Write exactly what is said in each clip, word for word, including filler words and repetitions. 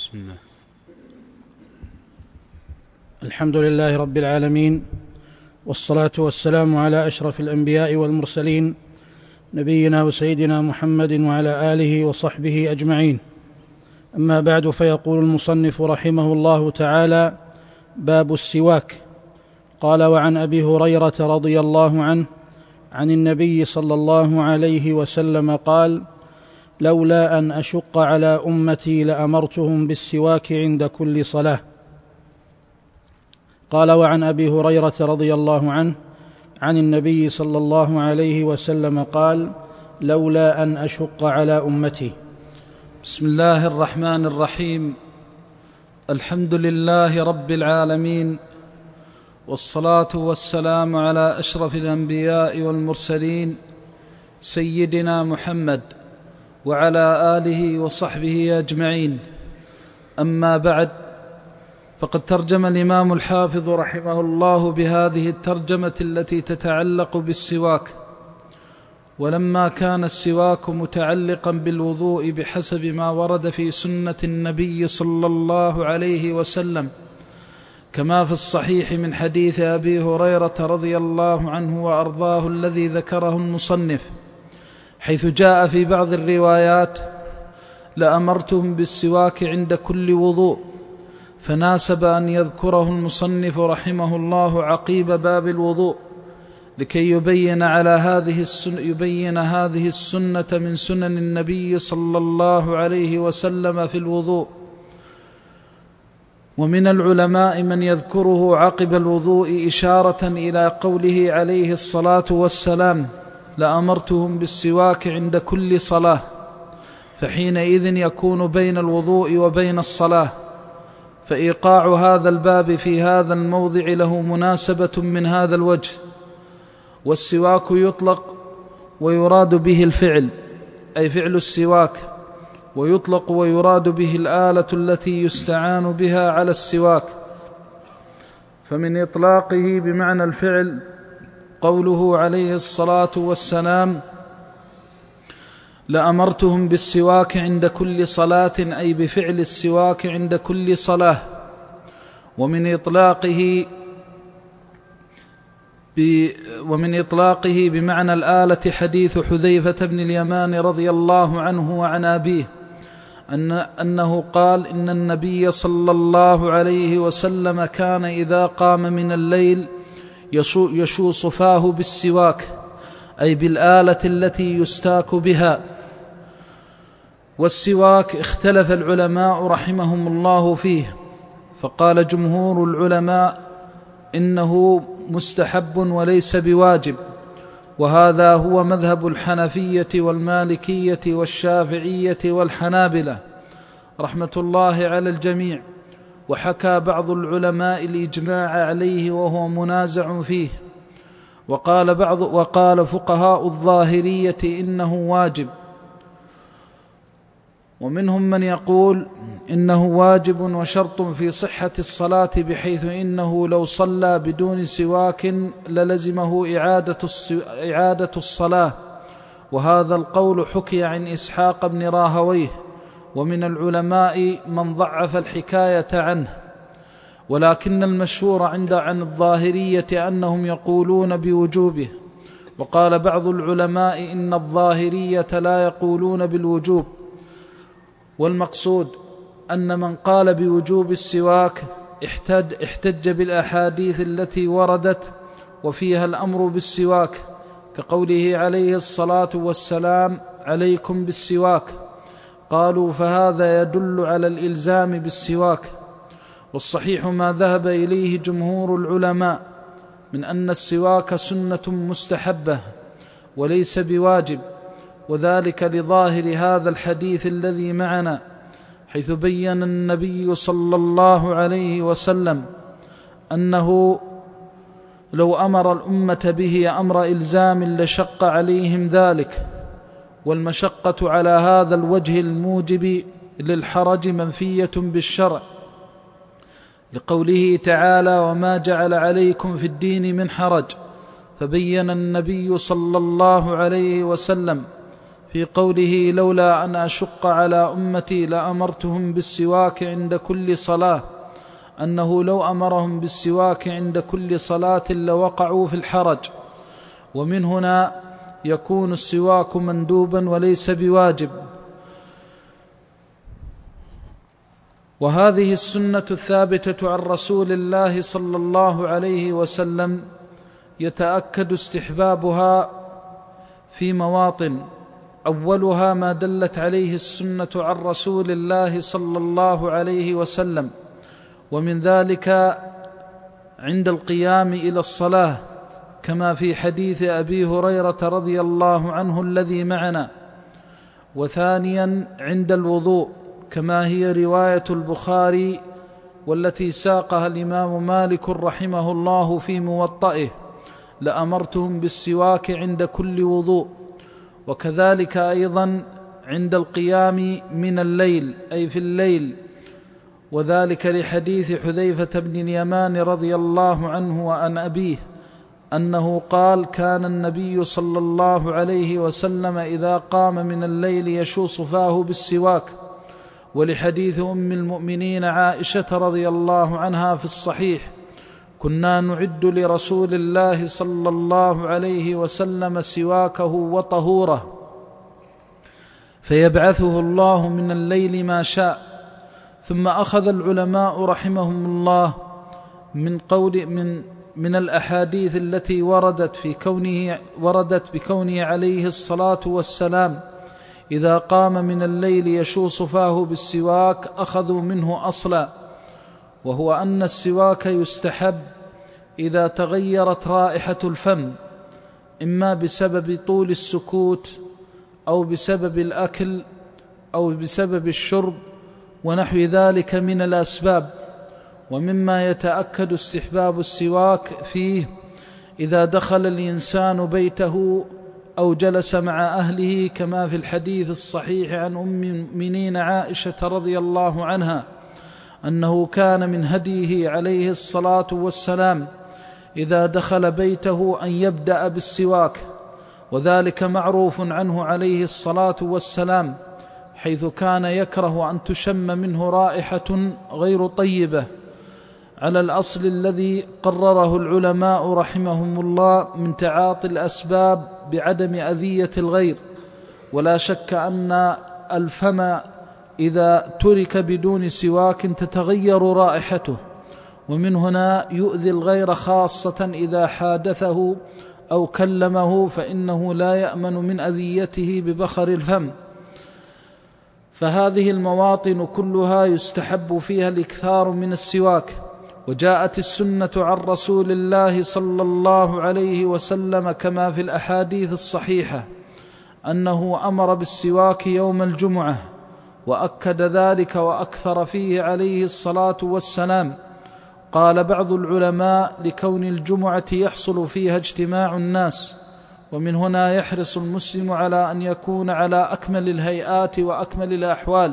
بسم الله. الحمد لله رب العالمين، والصلاة والسلام على أشرف الأنبياء والمرسلين، نبينا وسيدنا محمد وعلى آله وصحبه أجمعين. أما بعد، فيقول المصنف رحمه الله تعالى: باب السواك. قال: وعن أبي هريرة رضي الله عنه عن النبي صلى الله عليه وسلم قال: لولا أن أشق على أمتي لأمرتهم بالسواك عند كل صلاة. قال: وعن أبي هريرة رضي الله عنه عن النبي صلى الله عليه وسلم قال: لولا أن أشق على أمتي. بسم الله الرحمن الرحيم. الحمد لله رب العالمين، والصلاة والسلام على أشرف الأنبياء والمرسلين سيدنا محمد وعلى آله وصحبه أجمعين. أما بعد، فقد ترجم الإمام الحافظ رحمه الله بهذه الترجمة التي تتعلق بالسواك. ولما كان السواك متعلقا بالوضوء بحسب ما ورد في سنة النبي صلى الله عليه وسلم، كما في الصحيح من حديث أبي هريرة رضي الله عنه وأرضاه الذي ذكره المصنف، حيث جاء في بعض الروايات: لأمرتهم بالسواك عند كل وضوء، فناسب أن يذكره المصنف رحمه الله عقيب باب الوضوء لكي يبين على هذه السنة يبين هذه السنة من سنن النبي صلى الله عليه وسلم في الوضوء. ومن العلماء من يذكره عقب الوضوء إشارة إلى قوله عليه الصلاة والسلام: لأمرتهم بالسواك عند كل صلاة، فحينئذ يكون بين الوضوء وبين الصلاة. فإيقاع هذا الباب في هذا الموضع له مناسبة من هذا الوجه. والسواك يطلق ويراد به الفعل، أي فعل السواك، ويطلق ويراد به الآلة التي يستعان بها على السواك. فمن إطلاقه بمعنى الفعل قوله عليه الصلاة والسلام: لأمرتهم بالسواك عند كل صلاة، أي بفعل السواك عند كل صلاة. ومن إطلاقه ومن إطلاقه بمعنى الآلة حديث حذيفة بن اليمان رضي الله عنه وعن أبيه أن أنه قال: إن النبي صلى الله عليه وسلم كان إذا قام من الليل يشو صفاه بالسواك، أي بالآلة التي يستاك بها. والسواك اختلف العلماء رحمهم الله فيه، فقال جمهور العلماء إنه مستحب وليس بواجب، وهذا هو مذهب الحنفية والمالكية والشافعية والحنابلة رحمة الله على الجميع. وحكى بعض العلماء الإجماع عليه وهو منازع فيه، وقال بعض وقال فقهاء الظاهرية إنه واجب، ومنهم من يقول إنه واجب وشرط في صحة الصلاة، بحيث إنه لو صلى بدون سواك للزمه إعادة الصلاة. وهذا القول حكي عن إسحاق بن راهويه، ومن العلماء من ضعف الحكاية عنه. ولكن المشهور عند عن الظاهرية أنهم يقولون بوجوبه. وقال بعض العلماء إن الظاهرية لا يقولون بالوجوب. والمقصود أن من قال بوجوب السواك احتج, احتج بالأحاديث التي وردت وفيها الأمر بالسواك، كقوله عليه الصلاة والسلام: عليكم بالسواك. قالوا: فهذا يدل على الإلزام بالسواك. والصحيح ما ذهب إليه جمهور العلماء من أن السواك سنة مستحبة وليس بواجب، وذلك لظاهر هذا الحديث الذي معنا، حيث بين النبي صلى الله عليه وسلم أنه لو أمر الأمة به أمر إلزام لشق عليهم ذلك. والمشقة على هذا الوجه الموجب للحرج منفية بالشرع، لقوله تعالى: وما جعل عليكم في الدين من حرج. فبين النبي صلى الله عليه وسلم في قوله لولا أن أشق على أمتي لأمرتهم بالسواك عند كل صلاة، أنه لو أمرهم بالسواك عند كل صلاة لوقعوا في الحرج. ومن هنا يكون السواك مندوبا وليس بواجب. وهذه السنة الثابتة عن رسول الله صلى الله عليه وسلم يتأكد استحبابها في مواطن، أولها ما دلت عليه السنة عن رسول الله صلى الله عليه وسلم، ومن ذلك عند القيام إلى الصلاة كما في حديث أبي هريرة رضي الله عنه الذي معنا. وثانيا عند الوضوء كما هي رواية البخاري والتي ساقها الإمام مالك رحمه الله في موطئه: لأمرتهم بالسواك عند كل وضوء. وكذلك أيضا عند القيام من الليل أي في الليل، وذلك لحديث حذيفة بن اليمان رضي الله عنه وعن أبيه أنه قال: كان النبي صلى الله عليه وسلم إذا قام من الليل يشوص فاه بالسواك. ولحديث أم المؤمنين عائشة رضي الله عنها في الصحيح: كنا نعد لرسول الله صلى الله عليه وسلم سواكه وطهوره فيبعثه الله من الليل ما شاء. ثم أخذ العلماء رحمهم الله من قول من من الأحاديث التي وردت في كونه وردت بكونه عليه الصلاة والسلام إذا قام من الليل يشوص فاه بالسواك، أخذوا منه أصلا، وهو أن السواك يستحب إذا تغيرت رائحة الفم، إما بسبب طول السكوت أو بسبب الأكل أو بسبب الشرب ونحو ذلك من الأسباب. ومما يتأكد استحباب السواك فيه إذا دخل الإنسان بيته أو جلس مع أهله، كما في الحديث الصحيح عن أم المؤمنين عائشة رضي الله عنها أنه كان من هديه عليه الصلاة والسلام إذا دخل بيته أن يبدأ بالسواك، وذلك معروف عنه عليه الصلاة والسلام، حيث كان يكره أن تشم منه رائحة غير طيبة، على الأصل الذي قرره العلماء رحمهم الله من تعاطي الأسباب بعدم أذية الغير. ولا شك أن الفم إذا ترك بدون سواك تتغير رائحته، ومن هنا يؤذي الغير، خاصة إذا حادثه أو كلمه فإنه لا يأمن من أذيته ببخر الفم. فهذه المواطن كلها يستحب فيها الإكثار من السواك. وجاءت السنة عن رسول الله صلى الله عليه وسلم كما في الأحاديث الصحيحة أنه أمر بالسواك يوم الجمعة، وأكد ذلك وأكثر فيه عليه الصلاة والسلام. قال بعض العلماء: لكون الجمعة يحصل فيها اجتماع الناس، ومن هنا يحرص المسلم على أن يكون على أكمل الهيئات وأكمل الأحوال،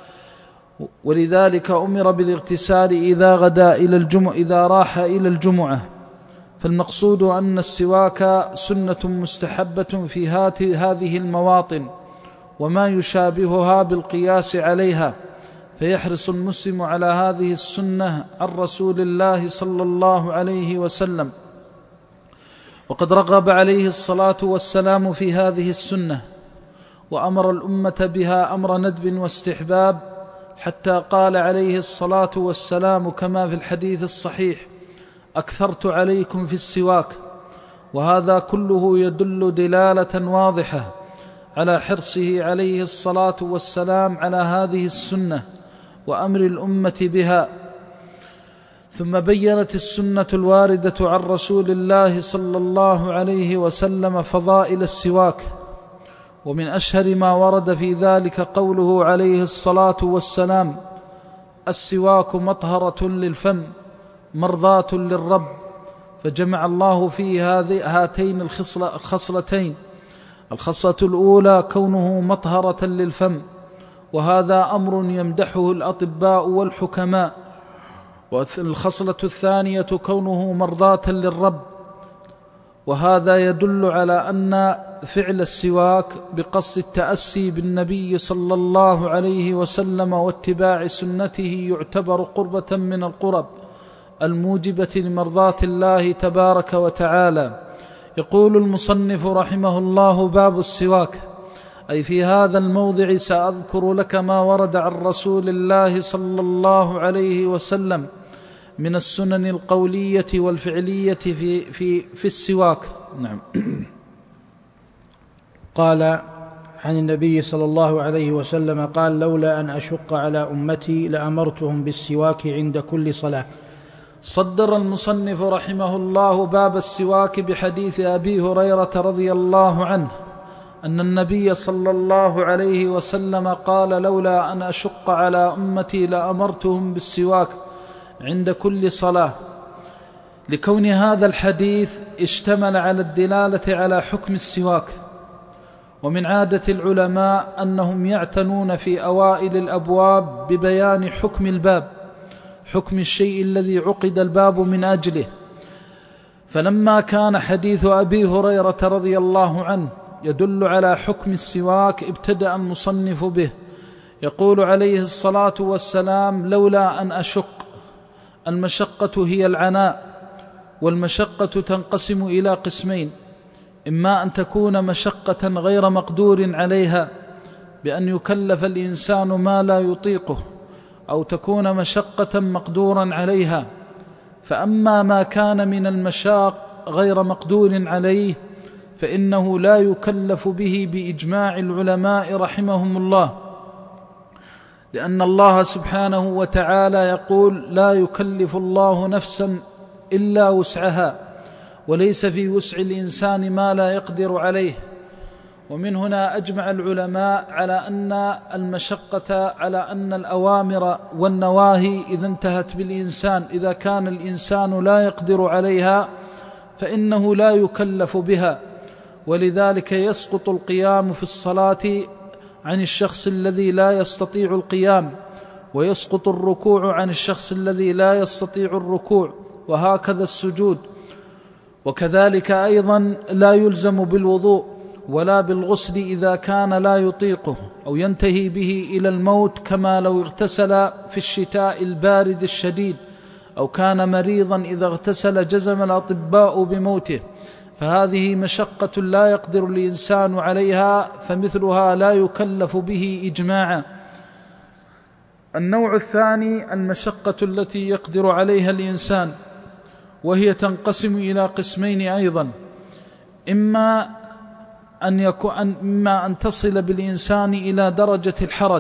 ولذلك أمر بالاغتسال إذا غدا إلى الجمعة إذا راح إلى الجمعة. فالمقصود أن السواك سنة مستحبة في هذه المواطن وما يشابهها بالقياس عليها، فيحرص المسلم على هذه السنة عن رسول الله صلى الله عليه وسلم. وقد رغب عليه الصلاة والسلام في هذه السنة، وأمر الأمة بها أمر ندب واستحباب، حتى قال عليه الصلاة والسلام كما في الحديث الصحيح: أكثرت عليكم في السواك. وهذا كله يدل دلالة واضحة على حرصه عليه الصلاة والسلام على هذه السنة وأمر الأمة بها. ثم بيّنت السنة الواردة عن رسول الله صلى الله عليه وسلم فضائل السواك، ومن أشهر ما ورد في ذلك قوله عليه الصلاة والسلام: السواك مطهرة للفم مرضاة للرب. فجمع الله فيه هاتين الخصلتين: الخصلة الأولى كونه مطهرة للفم، وهذا أمر يمدحه الأطباء والحكماء. والخصلة الثانية كونه مرضاة للرب، وهذا يدل على أن فعل السواك بقصد التأسي بالنبي صلى الله عليه وسلم واتباع سنته يعتبر قربة من القرب الموجبة لمرضاة الله تبارك وتعالى. يقول المصنف رحمه الله: باب السواك. أي في هذا الموضع سأذكر لك ما ورد عن رسول الله صلى الله عليه وسلم من السنن القولية والفعلية في, في, في السواك. نعم. قال عن النبي صلى الله عليه وسلم قال: لولا أن أشق على أمتي لأمرتهم بالسواك عند كل صلاة. صدر المصنف رحمه الله باب السواك بحديث أبي هريرة رضي الله عنه أن النبي صلى الله عليه وسلم قال: لولا أن أشق على أمتي لأمرتهم بالسواك عند كل صلاة، لكون هذا الحديث اشتمل على الدلالة على حكم السواك. ومن عادة العلماء أنهم يعتنون في أوائل الأبواب ببيان حكم الباب، حكم الشيء الذي عقد الباب من أجله. فلما كان حديث أبي هريرة رضي الله عنه يدل على حكم السواك ابتدأ المصنف به، يقول عليه الصلاة والسلام: لولا أن أشق. المشقة هي العناء، والمشقة تنقسم إلى قسمين: إما أن تكون مشقة غير مقدور عليها بأن يكلف الإنسان ما لا يطيقه، أو تكون مشقة مقدورا عليها. فأما ما كان من المشاق غير مقدور عليه فإنه لا يكلف به بإجماع العلماء رحمهم الله، لأن الله سبحانه وتعالى يقول: لا يكلف الله نفسا إلا وسعها، وليس في وسع الإنسان ما لا يقدر عليه. ومن هنا أجمع العلماء على أن المشقة على أن الأوامر والنواهي إذا انتهت بالإنسان، إذا كان الإنسان لا يقدر عليها فإنه لا يكلف بها. ولذلك يسقط القيام في الصلاة عن الشخص الذي لا يستطيع القيام، ويسقط الركوع عن الشخص الذي لا يستطيع الركوع، وهكذا السجود. وكذلك أيضا لا يلزم بالوضوء ولا بالغسل إذا كان لا يطيقه أو ينتهي به إلى الموت، كما لو اغتسل في الشتاء البارد الشديد أو كان مريضا إذا اغتسل جزم الأطباء بموته. فهذه مشقة لا يقدر الإنسان عليها، فمثلها لا يكلف به إجماعا. النوع الثاني المشقة التي يقدر عليها الإنسان، وهي تنقسم إلى قسمين أيضا: إما أن يكون إما أن تصل بالإنسان إلى درجة الحرج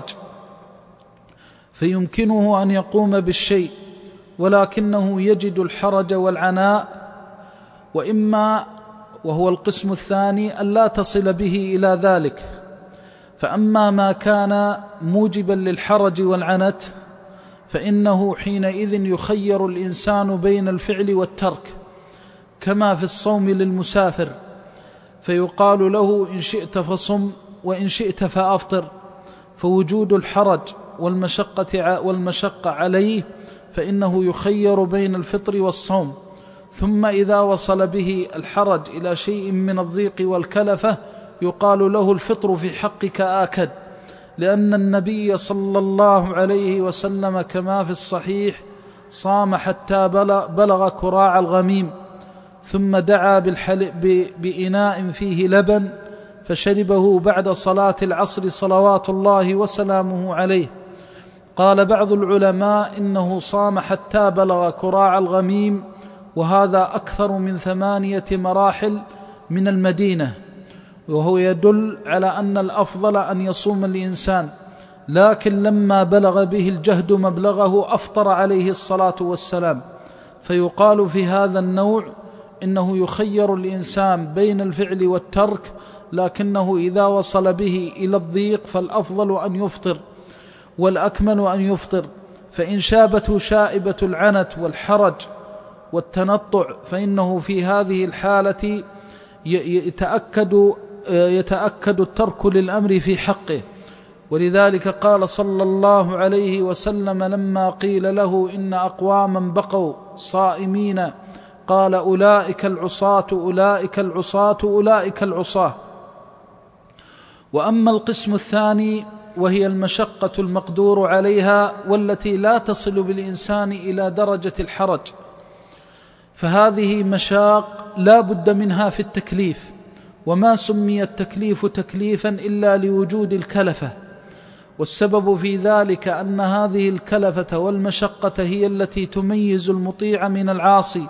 فيمكنه أن يقوم بالشيء ولكنه يجد الحرج والعناء، وإما وهو القسم الثاني أن لا تصل به إلى ذلك. فأما ما كان موجبا للحرج والعنت فإنه حينئذ يخير الإنسان بين الفعل والترك، كما في الصوم للمسافر، فيقال له: إن شئت فصم وإن شئت فأفطر. فوجود الحرج والمشقة, والمشقة عليه فإنه يخير بين الفطر والصوم. ثم إذا وصل به الحرج إلى شيء من الضيق والكلفة يقال له: الفطر في حقك آكد، لأن النبي صلى الله عليه وسلم كما في الصحيح صام حتى بلغ كراع الغميم، ثم دعا بإناء فيه لبن فشربه بعد صلاة العصر صلوات الله وسلامه عليه. قال بعض العلماء إنه صام حتى بلغ كراع الغميم، وهذا أكثر من ثمانية مراحل من المدينة، وهو يدل على أن الأفضل أن يصوم الإنسان. لكن لما بلغ به الجهد مبلغه أفطر عليه الصلاة والسلام. فيقال في هذا النوع إنه يخير الإنسان بين الفعل والترك، لكنه إذا وصل به إلى الضيق فالأفضل أن يفطر والأكمل أن يفطر. فإن شابته شائبة العنت والحرج والتنطع فإنه في هذه الحالة يتأكد, يتأكد الترك للأمر في حقه. ولذلك قال صلى الله عليه وسلم لما قيل له: إن أقواما بقوا صائمين، قال: أولئك العصاة أولئك العصاة أولئك العصاة. وأما القسم الثاني وهي المشقة المقدور عليها والتي لا تصل بالإنسان إلى درجة الحرج، فهذه مشاق لا بد منها في التكليف، وما سمي التكليف تكليفا إلا لوجود الكلفة، والسبب في ذلك أن هذه الكلفة والمشقة هي التي تميز المطيع من العاصي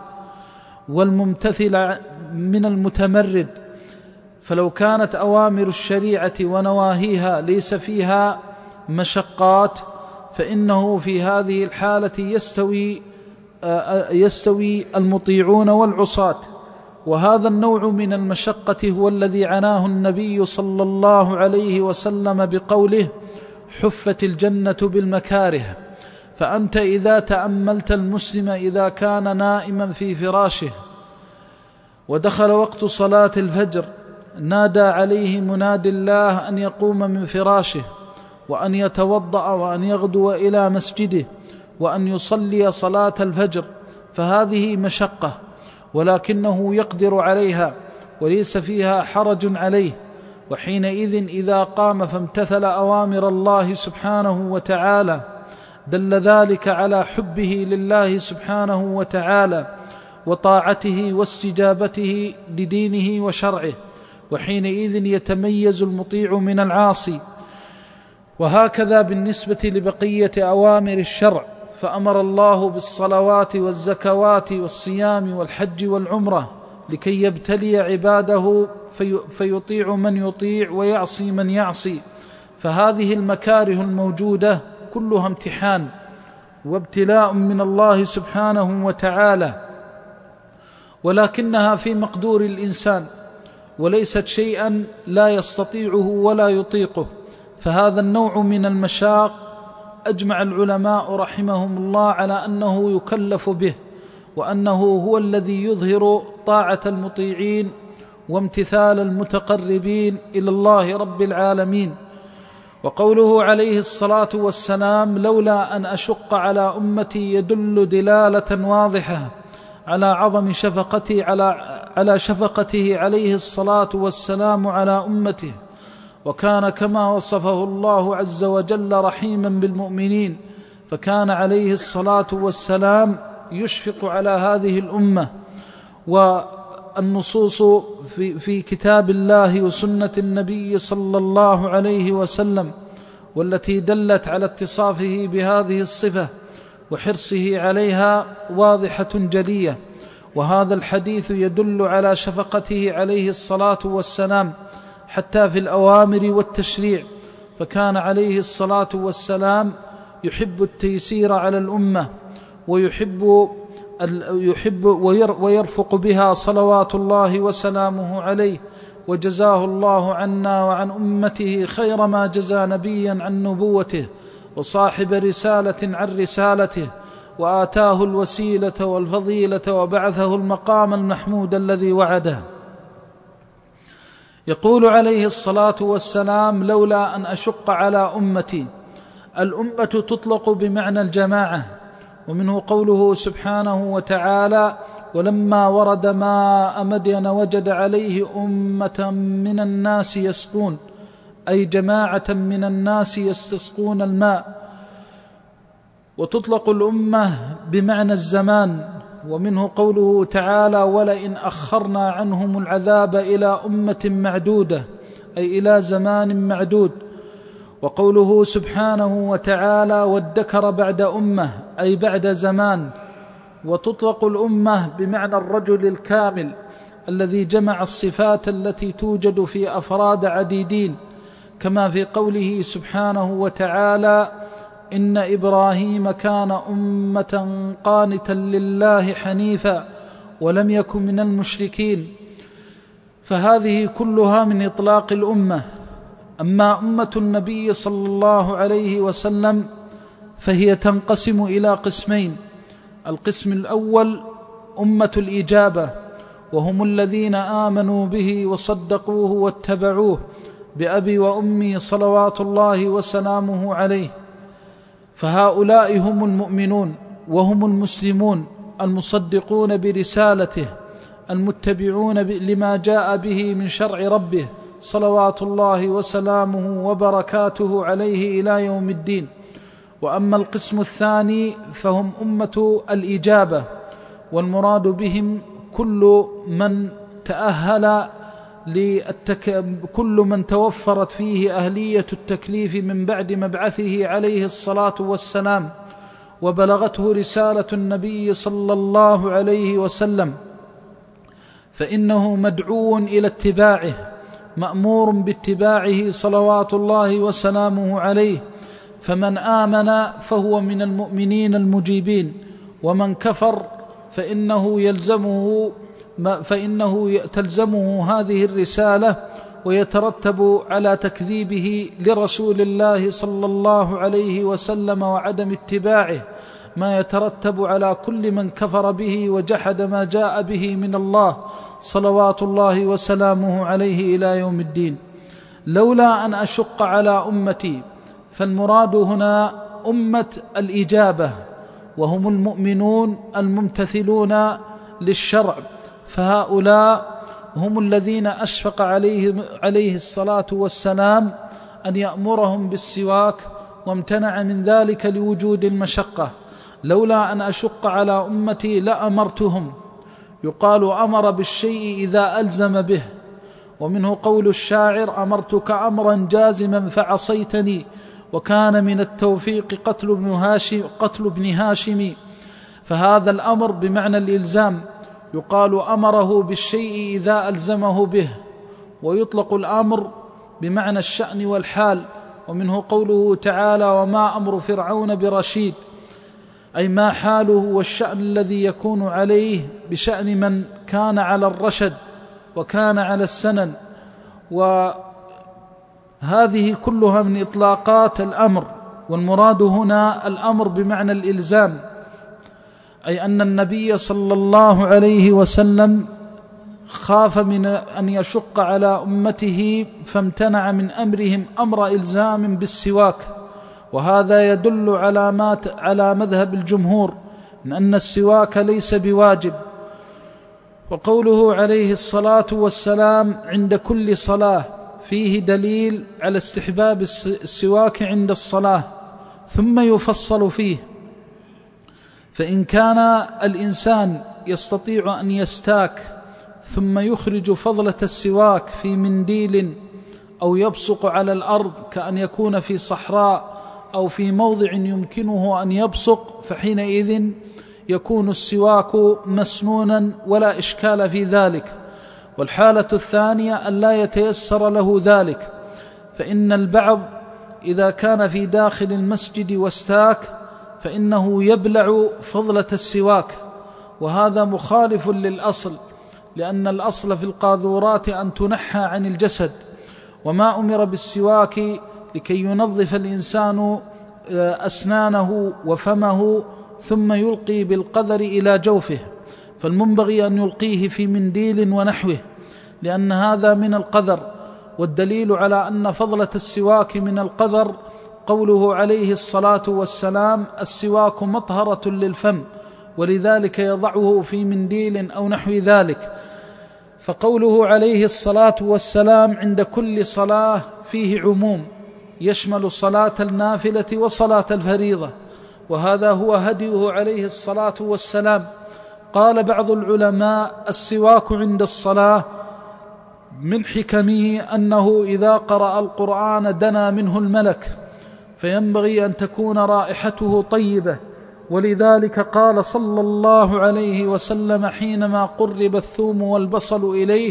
والممتثل من المتمرد. فلو كانت أوامر الشريعة ونواهيها ليس فيها مشقات فإنه في هذه الحالة يستوي يستوي المطيعون والعصاة. وهذا النوع من المشقة هو الذي عناه النبي صلى الله عليه وسلم بقوله: حفت الجنة بالمكاره. فأنت إذا تأملت المسلم إذا كان نائما في فراشه ودخل وقت صلاة الفجر نادى عليه مناد الله أن يقوم من فراشه وأن يتوضأ وأن يغدو إلى مسجده وأن يصلي صلاة الفجر، فهذه مشقة ولكنه يقدر عليها وليس فيها حرج عليه. وحينئذ إذا قام فامتثل أوامر الله سبحانه وتعالى دل ذلك على حبه لله سبحانه وتعالى وطاعته واستجابته لدينه وشرعه، وحينئذ يتميز المطيع من العاصي. وهكذا بالنسبة لبقية أوامر الشرع، فأمر الله بالصلوات والزكوات والصيام والحج والعمرة لكي يبتلي عباده في فيطيع من يطيع ويعصي من يعصي. فهذه المكاره الموجودة كلها امتحان وابتلاء من الله سبحانه وتعالى، ولكنها في مقدور الإنسان وليست شيئا لا يستطيعه ولا يطيقه. فهذا النوع من المشاق أجمع العلماء رحمهم الله على أنه يكلف به، وأنه هو الذي يظهر طاعة المطيعين وامتثال المتقربين إلى الله رب العالمين. وقوله عليه الصلاة والسلام: لولا أن أشق على أمتي يدل دلالة واضحة على عظم شفقته على على شفقته عليه الصلاة والسلام على أمته، وكان كما وصفه الله عز وجل رحيما بالمؤمنين، فكان عليه الصلاة والسلام يشفق على هذه الأمة. والنصوص في, في كتاب الله وسنة النبي صلى الله عليه وسلم والتي دلت على اتصافه بهذه الصفة وحرصه عليها واضحة جلية. وهذا الحديث يدل على شفقته عليه الصلاة والسلام حتى في الأوامر والتشريع، فكان عليه الصلاة والسلام يحب التيسير على الأمة ويحب يحب ويرفق بها صلوات الله وسلامه عليه، وجزاه الله عنا وعن أمته خير ما جزى نبيا عن نبوته وصاحب رسالة عن رسالته، وآتاه الوسيلة والفضيلة وبعثه المقام المحمود الذي وعده. يقول عليه الصلاة والسلام: لولا أن أشق على أمتي. الأمة تطلق بمعنى الجماعة، ومنه قوله سبحانه وتعالى: ولما ورد ماء مدين وجد عليه أمة من الناس يسقون، أي جماعة من الناس يستسقون الماء. وتطلق الأمة بمعنى الزمان، ومنه قوله تعالى: ولئن أخرنا عنهم العذاب إلى أمة معدودة، أي إلى زمان معدود. وقوله سبحانه وتعالى: وادكر بعد أمة، أي بعد زمان. وتطلق الأمة بمعنى الرجل الكامل الذي جمع الصفات التي توجد في أفراد عديدين، كما في قوله سبحانه وتعالى: إن إبراهيم كان أمة قانتا لله حنيفا ولم يكن من المشركين. فهذه كلها من إطلاق الأمة. أما أمة النبي صلى الله عليه وسلم فهي تنقسم إلى قسمين: القسم الأول أمة الإجابة، وهم الذين آمنوا به وصدقوه واتبعوه بأبي وأمي صلوات الله وسلامه عليه، فهؤلاء هم المؤمنون وهم المسلمون المصدقون برسالته المتبعون لما جاء به من شرع ربه صلوات الله وسلامه وبركاته عليه إلى يوم الدين. وأما القسم الثاني فهم أمة الإجابة، والمراد بهم كل من تأهل للتك... كل من توفرت فيه أهلية التكليف من بعد مبعثه عليه الصلاة والسلام وبلغته رسالة النبي صلى الله عليه وسلم، فإنه مدعو إلى اتباعه، مأمور باتباعه صلوات الله وسلامه عليه. فمن آمن فهو من المؤمنين المجيبين، ومن كفر فإنه يلزمه فإنه تلزمه هذه الرسالة، ويترتب على تكذيبه لرسول الله صلى الله عليه وسلم وعدم اتباعه ما يترتب على كل من كفر به وجحد ما جاء به من الله صلوات الله وسلامه عليه إلى يوم الدين. لولا أن أشق على أمتي، فالمراد هنا أمة الإجابة، وهم المؤمنون الممتثلون للشرع، فهؤلاء هم الذين أشفق عليه, عليه الصلاة والسلام أن يأمرهم بالسواك، وامتنع من ذلك لوجود المشقة. لولا أن أشق على أمتي لأمرتهم. يقال أمر بالشيء إذا ألزم به، ومنه قول الشاعر: أمرتك أمرا جازما فعصيتني، وكان من التوفيق قتل ابن هاشم, قتل ابن هاشم. فهذا الأمر بمعنى الإلزام، يقال أمره بالشيء إذا ألزمه به، ويطلق الأمر بمعنى الشأن والحال. ومنه قوله تعالى: وما أمر فرعون برشيد، أي ما حاله والشأن الذي يكون عليه بشأن من كان على الرشد وكان على السنن. وهذه كلها من إطلاقات الأمر، والمراد هنا الأمر بمعنى الإلزام، أي أن النبي صلى الله عليه وسلم خاف من أن يشق على أمته، فامتنع من أمرهم أمر إلزام بالسواك. وهذا يدل على ما على مذهب الجمهور من أن السواك ليس بواجب. وقوله عليه الصلاة والسلام عند كل صلاة فيه دليل على استحباب السواك عند الصلاة، ثم يفصل فيه. فإن كان الإنسان يستطيع أن يستاك ثم يخرج فضلة السواك في منديل أو يبصق على الأرض، كأن يكون في صحراء أو في موضع يمكنه أن يبصق، فحينئذ يكون السواك مسنونا ولا إشكال في ذلك. والحالة الثانية أن لا يتيسر له ذلك، فإن البعض إذا كان في داخل المسجد واستاك فإنه يبلع فضلة السواك، وهذا مخالف للأصل، لأن الأصل في القاذورات أن تنحى عن الجسد، وما أمر بالسواك لكي ينظف الإنسان أسنانه وفمه ثم يلقي بالقذر إلى جوفه، فالمنبغي أن يلقيه في منديل ونحوه، لأن هذا من القذر. والدليل على أن فضلة السواك من القذر قوله عليه الصلاة والسلام: السواك مطهرة للفم، ولذلك يضعه في منديل أو نحو ذلك. فقوله عليه الصلاة والسلام عند كل صلاة فيه عموم، يشمل صلاة النافلة وصلاة الفريضة، وهذا هو هديه عليه الصلاة والسلام. قال بعض العلماء: السواك عند الصلاة من حكمه أنه إذا قرأ القرآن دنا منه الملك، فينبغي أن تكون رائحته طيبة، ولذلك قال صلى الله عليه وسلم حينما قرب الثوم والبصل إليه: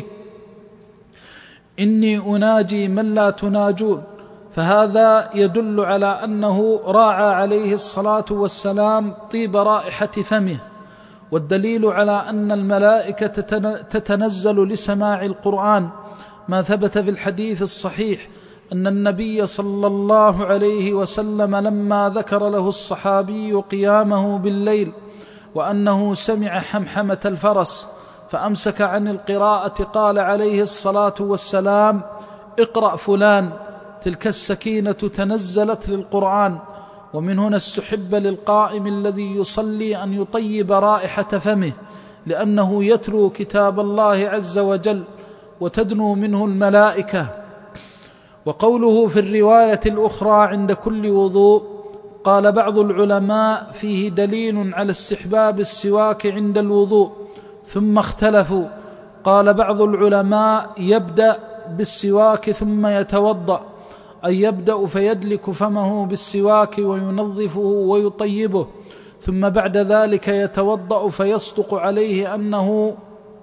إني أناجي من لا تناجون. فهذا يدل على أنه راعى عليه الصلاة والسلام طيب رائحة فمه. والدليل على أن الملائكة تتنزل لسماع القرآن ما ثبت في الحديث الصحيح أن النبي صلى الله عليه وسلم لما ذكر له الصحابي قيامه بالليل وأنه سمع حمحمة الفرس فأمسك عن القراءة، قال عليه الصلاة والسلام: اقرأ فلان، تلك السكينة تنزلت للقرآن. ومن هنا استحب للقائم الذي يصلي أن يطيب رائحة فمه، لأنه يتلو كتاب الله عز وجل، وتدنو منه الملائكة. وقوله في الرواية الأخرى عند كل وضوء، قال بعض العلماء فيه دليل على استحباب السواك عند الوضوء، ثم اختلفوا. قال بعض العلماء يبدأ بالسواك ثم يتوضأ، أي يبدأ فيدلك فمه بالسواك وينظفه ويطيبه، ثم بعد ذلك يتوضأ فيصدق عليه أنه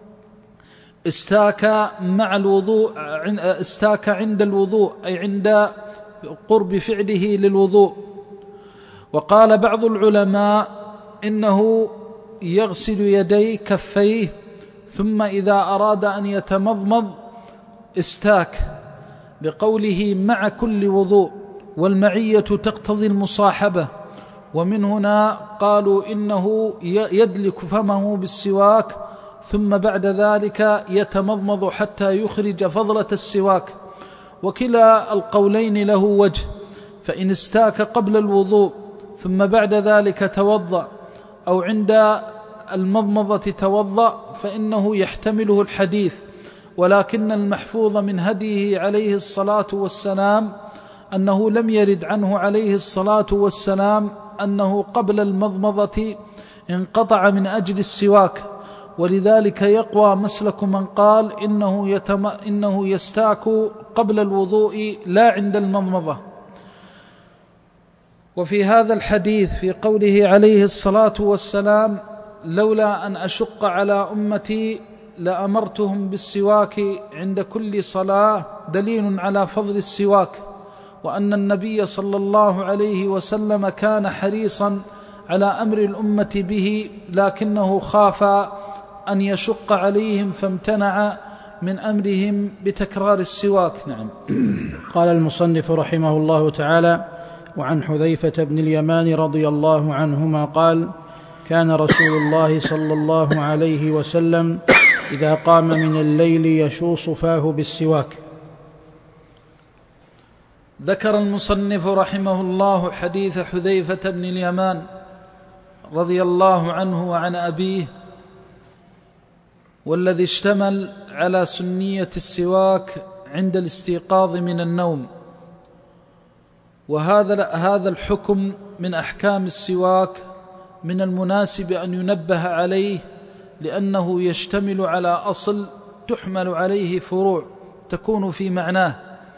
استاك مع الوضوء استاك عند الوضوء، أي عند قرب فعله للوضوء. وقال بعض العلماء إنه يغسل يديه كفيه، ثم إذا أراد أن يتمضمض استاك، بقوله مع كل وضوء، والمعية تقتضي المصاحبة. ومن هنا قالوا إنه يدلك فمه بالسواك، ثم بعد ذلك يتمضمض حتى يخرج فضلة السواك. وكلا القولين له وجه، فإن استاك قبل الوضوء ثم بعد ذلك توضأ، أو عند المضمضة توضأ، فإنه يحتمله الحديث. ولكن المحفوظ من هديه عليه الصلاة والسلام أنه لم يرد عنه عليه الصلاة والسلام أنه قبل المضمضة انقطع من أجل السواك، ولذلك يقوى مسلك من قال إنه, يتم إنه يستاك قبل الوضوء لا عند المضمضة. وفي هذا الحديث في قوله عليه الصلاة والسلام لولا أن أشق على أمتي لأمرتهم بالسواك عند كل صلاة، دليل على فضل السواك، وأن النبي صلى الله عليه وسلم كان حريصا على أمر الأمة به، لكنه خاف أن يشق عليهم فامتنع من أمرهم بتكرار السواك. نعم. قال المصنف رحمه الله تعالى: وعن حذيفة بن اليمان رضي الله عنهما قال: كان رسول الله صلى الله عليه وسلم إذا قام من الليل يشوص فاه بالسواك. ذكر المصنف رحمه الله حديث حذيفة بن اليمان رضي الله عنه وعن أبيه، والذي اشتمل على سنية السواك عند الاستيقاظ من النوم. وهذا هذا الحكم من أحكام السواك من المناسب أن ينبه عليه، لأنه يشتمل على أصل تحمل عليه فروع تكون في معناه.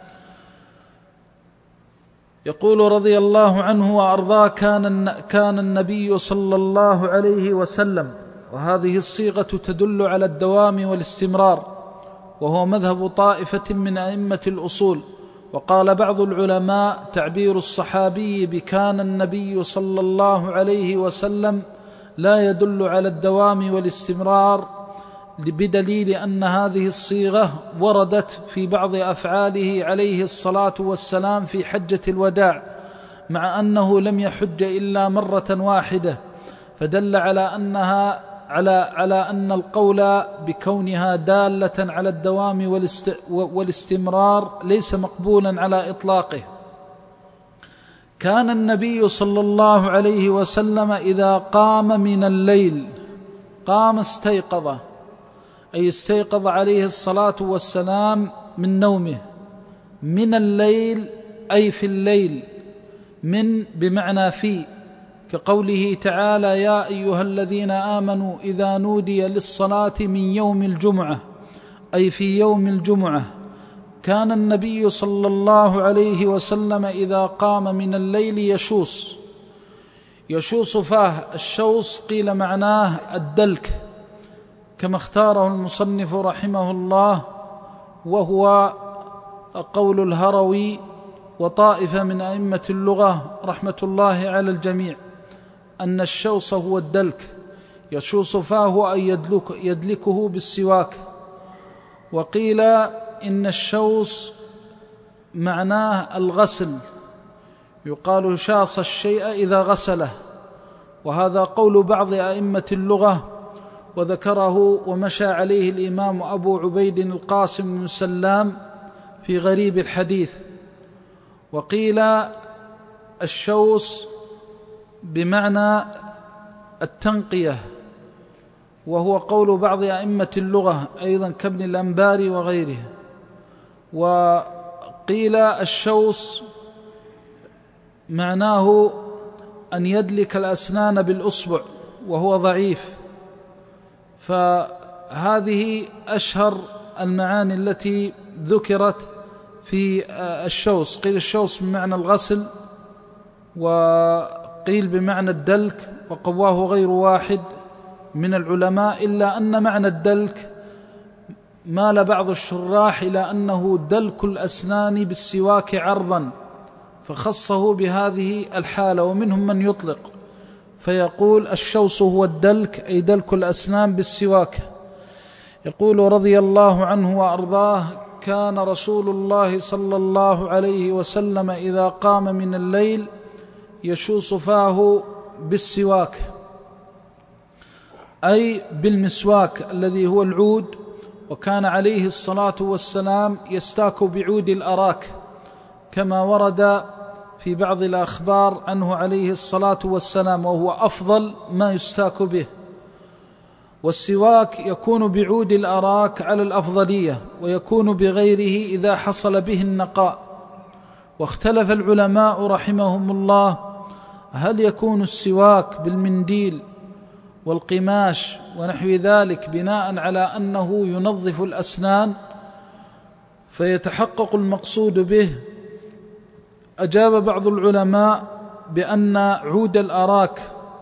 يقول رضي الله عنه وأرضاه: كان كان النبي صلى الله عليه وسلم، وهذه الصيغة تدل على الدوام والاستمرار، وهو مذهب طائفة من أئمة الأصول. وقال بعض العلماء تعبير الصحابي بكان النبي صلى الله عليه وسلم لا يدل على الدوام والاستمرار، بدليل أن هذه الصيغة وردت في بعض أفعاله عليه الصلاة والسلام في حجة الوداع، مع أنه لم يحج إلا مرة واحدة، فدل على أنها على على أن القول بكونها دالة على الدوام والاست والاستمرار ليس مقبولا على إطلاقه. كان النبي صلى الله عليه وسلم إذا قام من الليل، قام استيقظ، أي استيقظ عليه الصلاة والسلام من نومه، من الليل أي في الليل، من بمعنى في، كقوله تعالى: يا أيها الذين آمنوا إذا نودي للصلاة من يوم الجمعة، أي في يوم الجمعة. كان النبي صلى الله عليه وسلم إذا قام من الليل يشوص يشوص فاه. الشوص قيل معناه الدلك، كما اختاره المصنف رحمه الله، وهو قول الهروي وطائفة من أئمة اللغة رحمة الله على الجميع، أن الشوص هو الدلك، يشوص فاه أي يدلك يدلكه بالسواك. وقيل إن الشوص معناه الغسل، يقال شاص الشيء إذا غسله، وهذا قول بعض أئمة اللغة، وذكره ومشى عليه الإمام أبو عبيد القاسم بن سلام في غريب الحديث. وقيل الشوص بمعنى التنقية، وهو قول بعض أئمة اللغة أيضا كابن الأنباري وغيره. وقيل الشوص معناه أن يدلك الأسنان بالأصبع وهو ضعيف، فهذه أشهر المعاني التي ذكرت في الشوص. قيل الشوص بمعنى الغسل، وقيل بمعنى الدلك، وقواه غير واحد من العلماء، إلا أن معنى الدلك مال بعض الشراح إلى أنه دلك الأسنان بالسواك عرضا، فخصه بهذه الحالة. ومنهم من يطلق فيقول الشوص هو الدلك، أي دلك الأسنان بالسواك. يقول رضي الله عنه وأرضاه: كان رسول الله صلى الله عليه وسلم إذا قام من الليل يشوص فاه بالسواك، أي بالمسواك الذي هو العود. وكان عليه الصلاة والسلام يستاك بعود الأراك، كما ورد في بعض الأخبار عنه عليه الصلاة والسلام، وهو أفضل ما يستاك به. والسواك يكون بعود الأراك على الأفضلية، ويكون بغيره إذا حصل به النقاء. واختلف العلماء رحمهم الله هل يكون السواك بالمنديل والقماش ونحو ذلك بناء على أنه ينظف الأسنان فيتحقق المقصود به. أجاب بعض العلماء بأن عود الأراك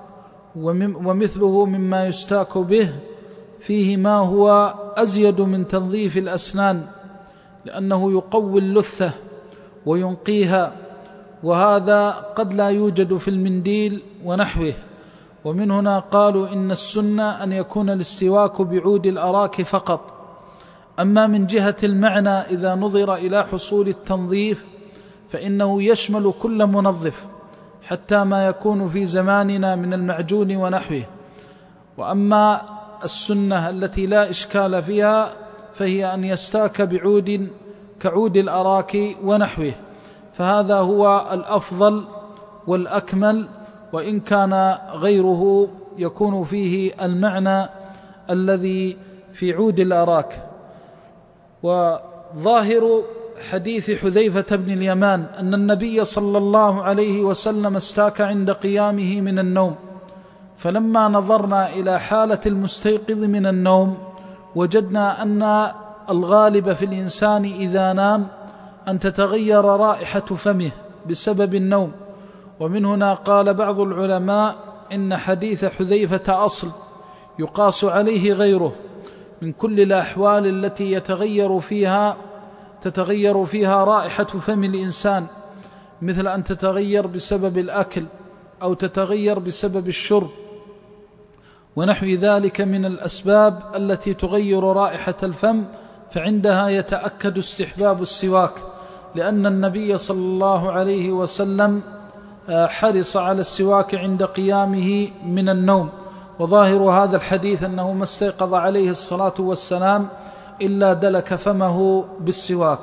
ومثله مما يستاك به فيه ما هو أزيد من تنظيف الأسنان، لأنه يقوي اللثة وينقيها، وهذا قد لا يوجد في المنديل ونحوه. ومن هنا قالوا إن السنة أن يكون الاستواك بعود الأراك فقط. أما من جهة المعنى إذا نظر إلى حصول التنظيف فإنه يشمل كل منظف، حتى ما يكون في زماننا من المعجون ونحوه. وأما السنة التي لا إشكال فيها فهي أن يستاك بعود كعود الأراك ونحوه، فهذا هو الأفضل والأكمل، وإن كان غيره يكون فيه المعنى الذي في عود الأراك. وظاهر حديث حذيفة بن اليمان أن النبي صلى الله عليه وسلم استاك عند قيامه من النوم، فلما نظرنا إلى حالة المستيقظ من النوم وجدنا أن الغالب في الإنسان إذا نام أن تتغير رائحة فمه بسبب النوم. ومن هنا قال بعض العلماء إن حديث حذيفة أصل يقاس عليه غيره من كل الأحوال التي يتغير فيها تتغير فيها رائحة فم الإنسان، مثل أن تتغير بسبب الأكل أو تتغير بسبب الشرب ونحو ذلك من الأسباب التي تغير رائحة الفم، فعندها يتأكد استحباب السواك، لأن النبي صلى الله عليه وسلم حرص على السواك عند قيامه من النوم. وظاهر هذا الحديث أنه ما استيقظ عليه الصلاة والسلام إلا دلك فمه بالسواك.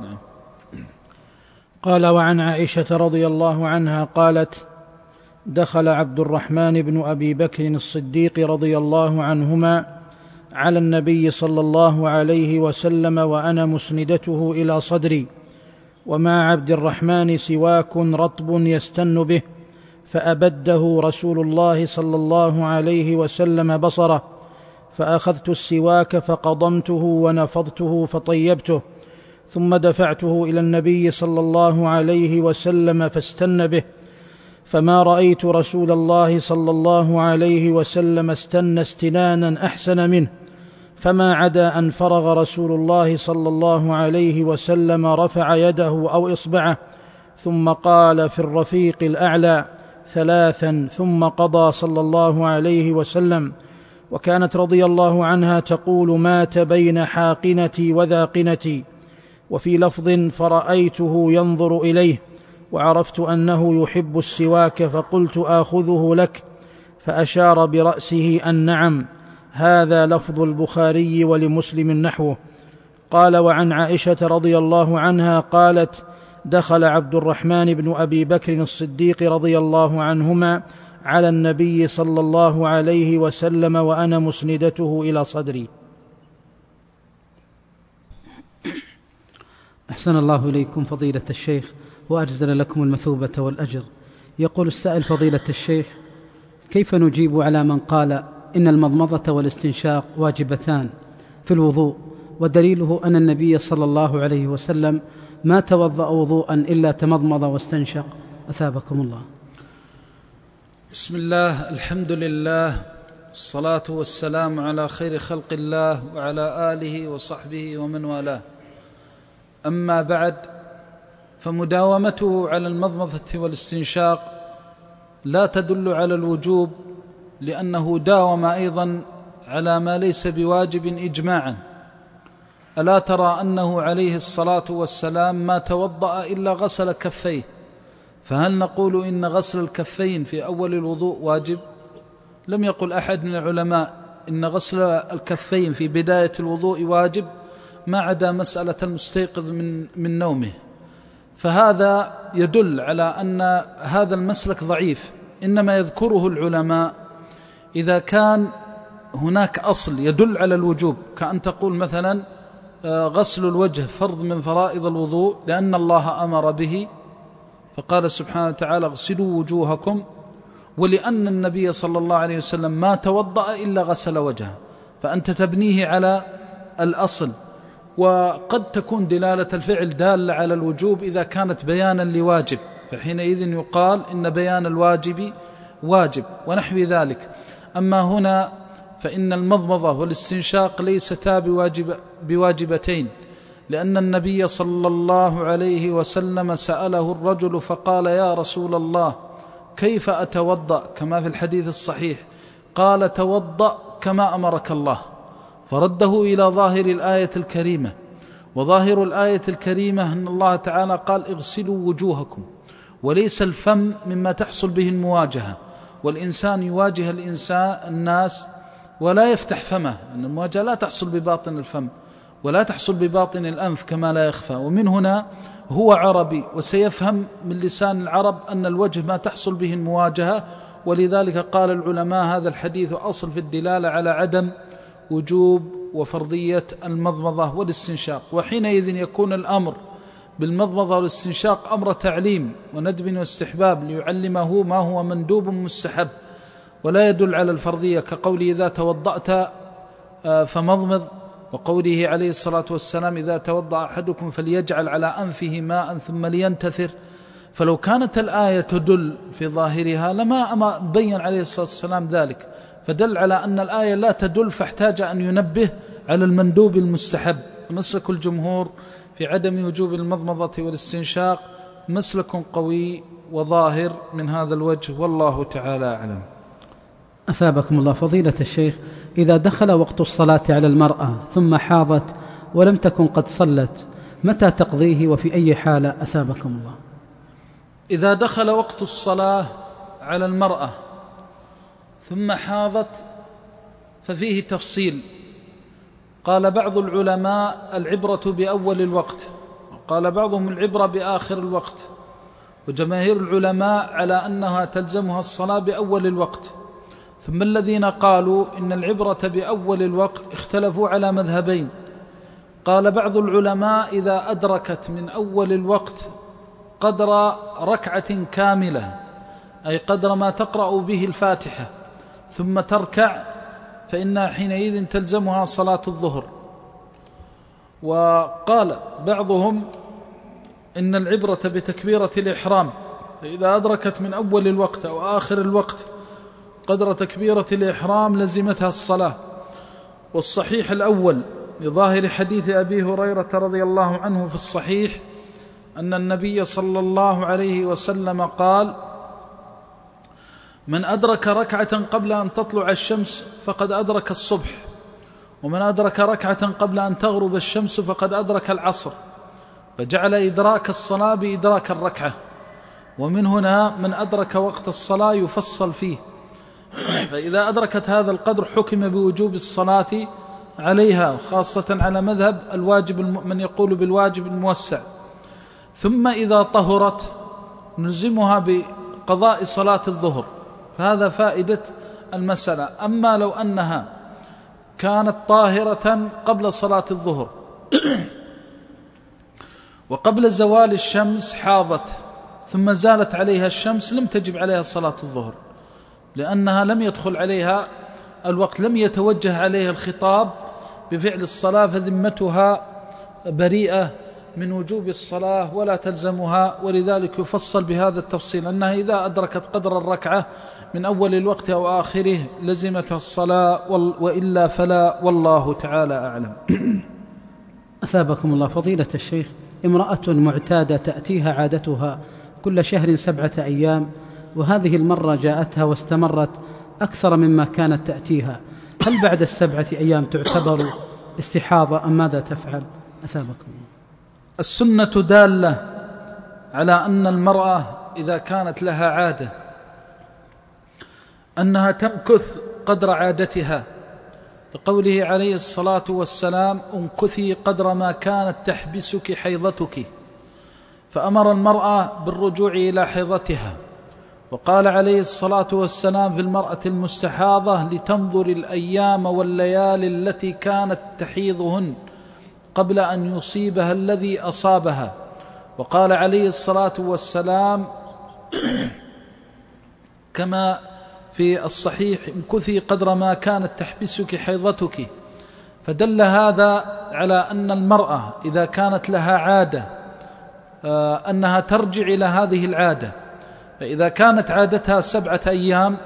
قال: وعن عائشة رضي الله عنها قالت: دخل عبد الرحمن بن أبي بكر الصديق رضي الله عنهما على النبي صلى الله عليه وسلم وأنا مسندته إلى صدري، ومع عبد الرحمن سواك رطب يستن به، فأبده رسول الله صلى الله عليه وسلم بصره، فأخذت السواك فقضمته ونفضته فطيبته، ثم دفعته إلى النبي صلى الله عليه وسلم فاستن به، فما رأيت رسول الله صلى الله عليه وسلم استن استنانا أحسن منه، فما عدا أن فرغ رسول الله صلى الله عليه وسلم رفع يده أو إصبعه، ثم قال في الرفيق الأعلى ثلاثا، ثم قضى صلى الله عليه وسلم. وكانت رضي الله عنها تقول: مات بين حاقنتي وذاقنتي. وفي لفظ: فرأيته ينظر إليه وعرفت أنه يحب السواك، فقلت: آخذه لك؟ فأشار برأسه أن نعم. هذا لفظ البخاري ولمسلم نحوه. قال: وعن عائشة رضي الله عنها قالت: دخل عبد الرحمن بن أبي بكر الصديق رضي الله عنهما على النبي صلى الله عليه وسلم وأنا مسندته إلى صدري. أحسن الله إليكم فضيلة الشيخ وأجزل لكم المثوبة والأجر. يقول السائل: فضيلة الشيخ، كيف نجيب على من قال إن المضمضة والاستنشاق واجبتان في الوضوء، ودليله أن النبي صلى الله عليه وسلم ما توضأ وضوءا إلا تمضمض واستنشق؟ أثابكم الله. بسم الله، الحمد لله، الصلاة والسلام على خير خلق الله وعلى آله وصحبه ومن والاه. أما بعد، فمداومته على المضمضة والاستنشاق لا تدل على الوجوب، لأنه داوم أيضا على ما ليس بواجب إجماعا. ألا ترى أنه عليه الصلاة والسلام ما توضأ إلا غسل كفيه، فهل نقول إن غسل الكفين في أول الوضوء واجب؟ لم يقل أحد من العلماء إن غسل الكفين في بداية الوضوء واجب، ما عدا مسألة المستيقظ من, من نومه. فهذا يدل على أن هذا المسلك ضعيف، إنما يذكره العلماء إذا كان هناك أصل يدل على الوجوب، كأن تقول مثلا غسل الوجه فرض من فرائض الوضوء لأن الله أمر به، فقال سبحانه وتعالى: اغسلوا وجوهكم، ولأن النبي صلى الله عليه وسلم ما توضأ إلا غسل وجهه، فأنت تبنيه على الأصل. وقد تكون دلالة الفعل دالة على الوجوب إذا كانت بيانا لواجب، فحينئذ يقال إن بيان الواجب واجب ونحو ذلك. أما هنا فإن المضمضة والاستنشاق ليستا بواجب بواجبتين، لأن النبي صلى الله عليه وسلم سأله الرجل فقال: يا رسول الله، كيف أتوضأ؟ كما في الحديث الصحيح، قال: توضأ كما أمرك الله، فرده إلى ظاهر الآية الكريمة. وظاهر الآية الكريمة أن الله تعالى قال: اغسلوا وجوهكم، وليس الفم مما تحصل به المواجهة، والإنسان يواجه الإنسان الناس ولا يفتح فمه، أن المواجهة لا تحصل بباطن الفم ولا تحصل بباطن الأنف كما لا يخفى. ومن هنا هو عربي وسيفهم من لسان العرب أن الوجه ما تحصل به المواجهة، ولذلك قال العلماء هذا الحديث أصل في الدلالة على عدم وجوب وفرضية المضمضة والاستنشاق. وحينئذ يكون الأمر بالمضمضة والاستنشاق أمر تعليم وندب واستحباب، ليعلمه ما هو مندوب مستحب، ولا يدل على الفرضية، كقوله: إذا توضأت فمضمض، وقوله عليه الصلاة والسلام: إذا توضأ أحدكم فليجعل على أنفه ماء ثم لينتثر. فلو كانت الآية تدل في ظاهرها لما بين عليه الصلاة والسلام ذلك، فدل على أن الآية لا تدل، فاحتاج أن ينبه على المندوب المستحب. مسلك الجمهور في عدم وجوب المضمضة والاستنشاق مسلك قوي وظاهر من هذا الوجه، والله تعالى أعلم. أثابكم الله. فضيلة الشيخ، إذا دخل وقت الصلاة على المرأة ثم حاضت ولم تكن قد صلت، متى تقضيه وفي أي حالة؟ أثابكم الله. إذا دخل وقت الصلاة على المرأة ثم حاضت ففيه تفصيل. قال بعض العلماء: العبرة بأول الوقت، وقال بعضهم: العبرة بآخر الوقت. وجماهير العلماء على أنها تلزمها الصلاة بأول الوقت. ثم الذين قالوا إن العبرة بأول الوقت اختلفوا على مذهبين. قال بعض العلماء: إذا أدركت من أول الوقت قدر ركعة كاملة، أي قدر ما تقرأ به الفاتحة، ثم تركع، فإنها حينئذ تلزمها صلاة الظهر. وقال بعضهم إن العبرة بتكبيرة الإحرام، فإذا أدركت من أول الوقت أو آخر الوقت قدر تكبيرة الإحرام لزمتها الصلاة. والصحيح الأول لظاهر حديث أبي هريرة رضي الله عنه في الصحيح أن النبي صلى الله عليه وسلم قال: من أدرك ركعة قبل أن تطلع الشمس فقد أدرك الصبح، ومن أدرك ركعة قبل أن تغرب الشمس فقد أدرك العصر، فجعل إدراك الصلاة بإدراك الركعة. ومن هنا من أدرك وقت الصلاة يفصل فيه، فإذا أدركت هذا القدر حكم بوجوب الصلاة عليها، خاصة على مذهب الواجب من يقول بالواجب الموسع. ثم إذا طهرت نلزمها بقضاء صلاة الظهر، فهذا فائدة المسألة. أما لو أنها كانت طاهرة قبل صلاة الظهر وقبل زوال الشمس حاضت ثم زالت عليها الشمس، لم تجب عليها صلاة الظهر، لأنها لم يدخل عليها الوقت، لم يتوجه عليها الخطاب بفعل الصلاة، فذمتها بريئة من وجوب الصلاة ولا تلزمها. ولذلك يفصل بهذا التفصيل أنها إذا أدركت قدر الركعة من أول الوقت أو آخره لزمتها الصلاة، وإلا فلا، والله تعالى أعلم. أثابكم الله فضيلة الشيخ، امرأة معتادة تأتيها عادتها كل شهر سبعة أيام، وهذه المرة جاءتها واستمرت أكثر مما كانت تأتيها، هل بعد السبعة أيام تعتبر استحاضة أم ماذا تفعل؟ أثابكم الله. السنة دالة على أن المرأة إذا كانت لها عادة أنها تمكث قدر عادتها، لقوله عليه الصلاة والسلام: امكثي قدر ما كانت تحبسك حيضتك، فأمر المرأة بالرجوع إلى حيضتها. وقال عليه الصلاة والسلام في المرأة المستحاضة: لتنظر الأيام والليالي التي كانت تحيضهن قبل أن يصيبها الذي أصابها. وقال عليه الصلاة والسلام كما في الصحيح: امكثي قدر ما كانت تحبسك حيضتك. فدل هذا على أن المرأة إذا كانت لها عادة أنها ترجع إلى هذه العادة، فإذا كانت عادتها سبعة أيام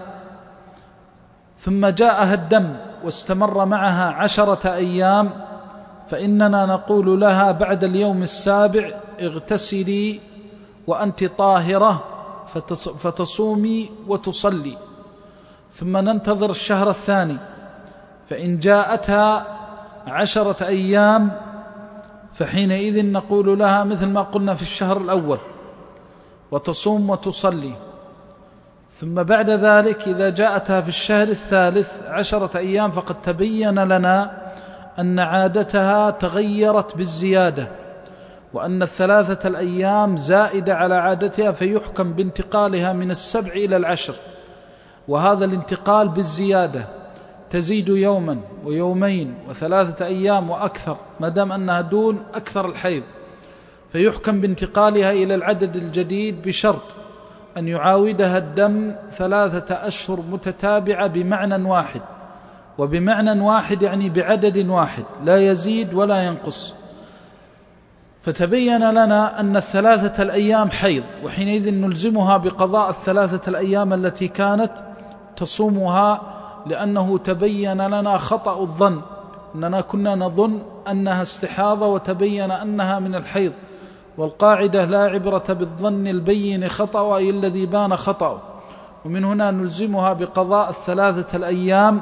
ثم جاءها الدم واستمر معها عشرة أيام، فإننا نقول لها بعد اليوم السابع: اغتسلي وأنت طاهرة فتصومي وتصلي، ثم ننتظر الشهر الثاني، فإن جاءتها عشرة أيام فحينئذ نقول لها مثل ما قلنا في الشهر الأول: وتصوم وتصلي. ثم بعد ذلك إذا جاءتها في الشهر الثالث عشرة أيام فقد تبين لنا أن عادتها تغيرت بالزيادة، وأن الثلاثة الأيام زائدة على عادتها، فيحكم بانتقالها من السبع إلى العشر. وهذا الانتقال بالزيادة تزيد يوما ويومين وثلاثة أيام وأكثر، ما دام أنها دون أكثر الحيض، فيحكم بانتقالها إلى العدد الجديد بشرط أن يعاودها الدم ثلاثة أشهر متتابعة بمعنى واحد، وبمعنى واحد يعني بعدد واحد لا يزيد ولا ينقص. فتبين لنا أن الثلاثة الأيام حيض، وحينئذ نلزمها بقضاء الثلاثة الأيام التي كانت تصومها، لأنه تبين لنا خطأ الظن، أننا كنا نظن أنها استحاضة وتبين أنها من الحيض، والقاعدة: لا عبرة بالظن البين خطأ، أي الذي بان خطأ. ومن هنا نلزمها بقضاء الثلاثة الأيام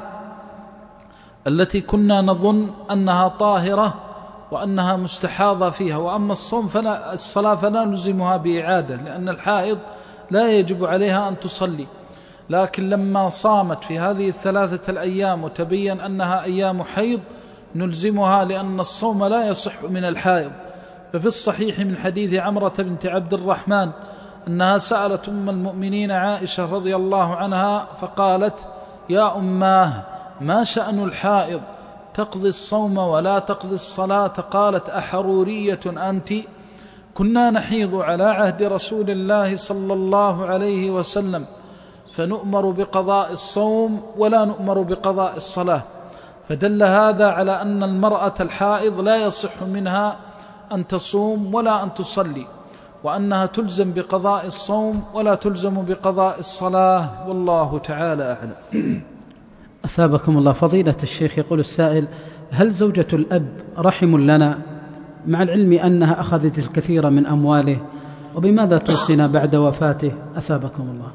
التي كنا نظن أنها طاهرة وأنها مستحاضة فيها. وأما الصوم فلا الصلاة فلا نلزمها بإعادة، لأن الحائض لا يجب عليها أن تصلي، لكن لما صامت في هذه الثلاثة الأيام وتبين أنها أيام حيض نلزمها، لأن الصوم لا يصح من الحائض. ففي الصحيح من حديث عمرة بنت عبد الرحمن أنها سألت أم المؤمنين عائشة رضي الله عنها فقالت: يا أماه، ما شأن الحائض تقضي الصوم ولا تقضي الصلاة؟ قالت: أحرورية أنت؟ كنا نحيض على عهد رسول الله صلى الله عليه وسلم، فنؤمر بقضاء الصوم ولا نؤمر بقضاء الصلاة. فدل هذا على أن المرأة الحائض لا يصح منها أن تصوم ولا أن تصلي، وأنها تلزم بقضاء الصوم ولا تلزم بقضاء الصلاة، والله تعالى أعلم. أثابكم الله فضيلة الشيخ، يقول السائل: هل زوجة الأب رحم لنا مع العلم أنها أخذت الكثير من أمواله، وبماذا توصينا بعد وفاته؟ أثابكم الله.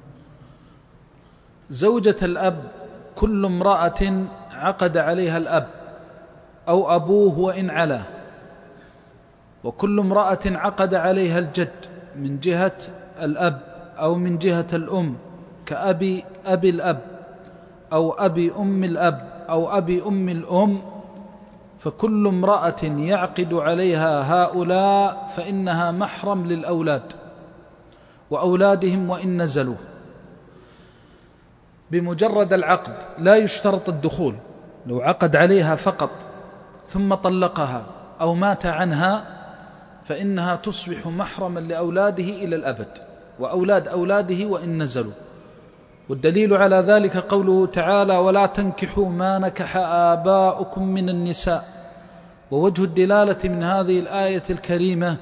زوجة الأب كل امرأة عقد عليها الأب أو أبوه وإن علا، وكل امرأة عقد عليها الجد من جهة الأب أو من جهة الأم، كأبي أبي الأب أو أبي أم الأب أو أبي أم الأم، فكل امرأة يعقد عليها هؤلاء فإنها محرم للأولاد وأولادهم وإن نزلوا. بمجرد العقد لا يشترط الدخول، لو عقد عليها فقط ثم طلقها أو مات عنها فإنها تصبح محرما لأولاده إلى الأبد وأولاد أولاده وإن نزلوا. والدليل على ذلك قوله تعالى: ولا تنكحوا ما نكح آباؤكم من النساء. ووجه الدلالة من هذه الآية الكريمة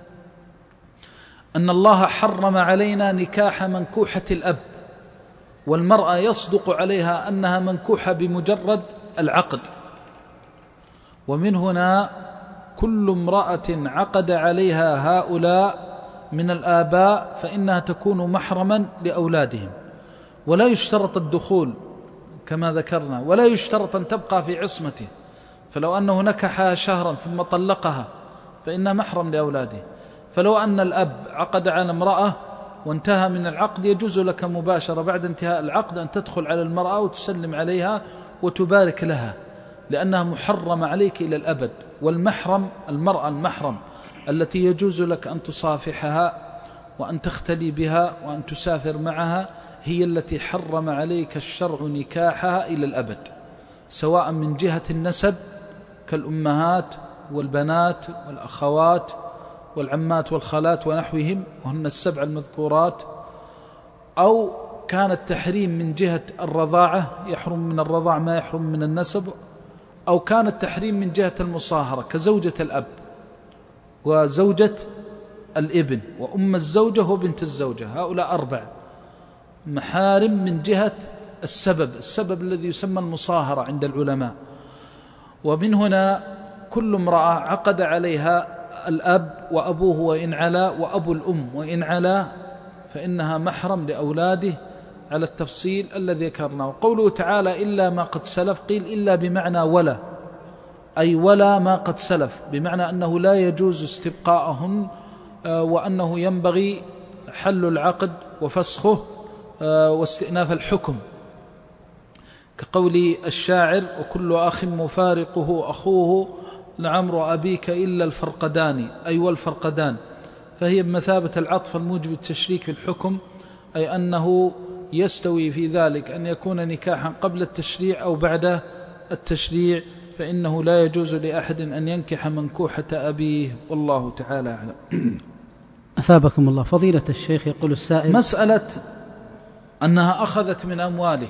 أن الله حرم علينا نكاح منكوحة الأب، والمرأة يصدق عليها أنها منكوحة بمجرد العقد. ومن هنا كل امرأة عقد عليها هؤلاء من الآباء فإنها تكون محرما لأولادهم، ولا يشترط الدخول كما ذكرنا، ولا يشترط أن تبقى في عصمته، فلو أنه نكحها شهرا ثم طلقها فإنها محرم لأولاده. فلو أن الأب عقد على امرأة وانتهى من العقد يجوز لك مباشرة بعد انتهاء العقد أن تدخل على المرأة وتسلم عليها وتبارك لها، لأنها محرمة عليك إلى الأبد. والمحرم المرأة المحرم التي يجوز لك أن تصافحها وأن تختلي بها وأن تسافر معها هي التي حرم عليك الشرع نكاحها إلى الأبد، سواء من جهة النسب كالأمهات والبنات والأخوات والعمات والخالات ونحوهم وهن السبع المذكورات، أو كان التحريم من جهة الرضاعة يحرم من الرضاع ما يحرم من النسب، أو كان التحريم من جهة المصاهرة كزوجة الأب وزوجة الابن وأم الزوجة وبنت الزوجة، هؤلاء أربع محارم من جهة السبب السبب الذي يسمى المصاهرة عند العلماء. ومن هنا كل امرأة عقد عليها الأب وأبوه وإن علا وأبو الأم وإن علا فإنها محرم لأولاده على التفصيل الذي ذكرناه. قوله تعالى: إلا ما قد سلف، قيل إلا بمعنى ولا، أي ولا ما قد سلف، بمعنى أنه لا يجوز استبقاءهن وأنه ينبغي حل العقد وفسخه واستئناف الحكم، كقول الشاعر: وكل أخ مفارقه أخوه لعمر أبيك إلا الفرقدان، أي والفرقدان، فهي بمثابة العطف الموجب التشريك في الحكم، أي أنه يستوي في ذلك أن يكون نكاحا قبل التشريع أو بعد التشريع، فإنه لا يجوز لأحد أن ينكح منكوحة أبيه، والله تعالى أعلم. أثابكم الله. فضيلة الشيخ، يقول السائل: مسألة أنها أخذت من أمواله،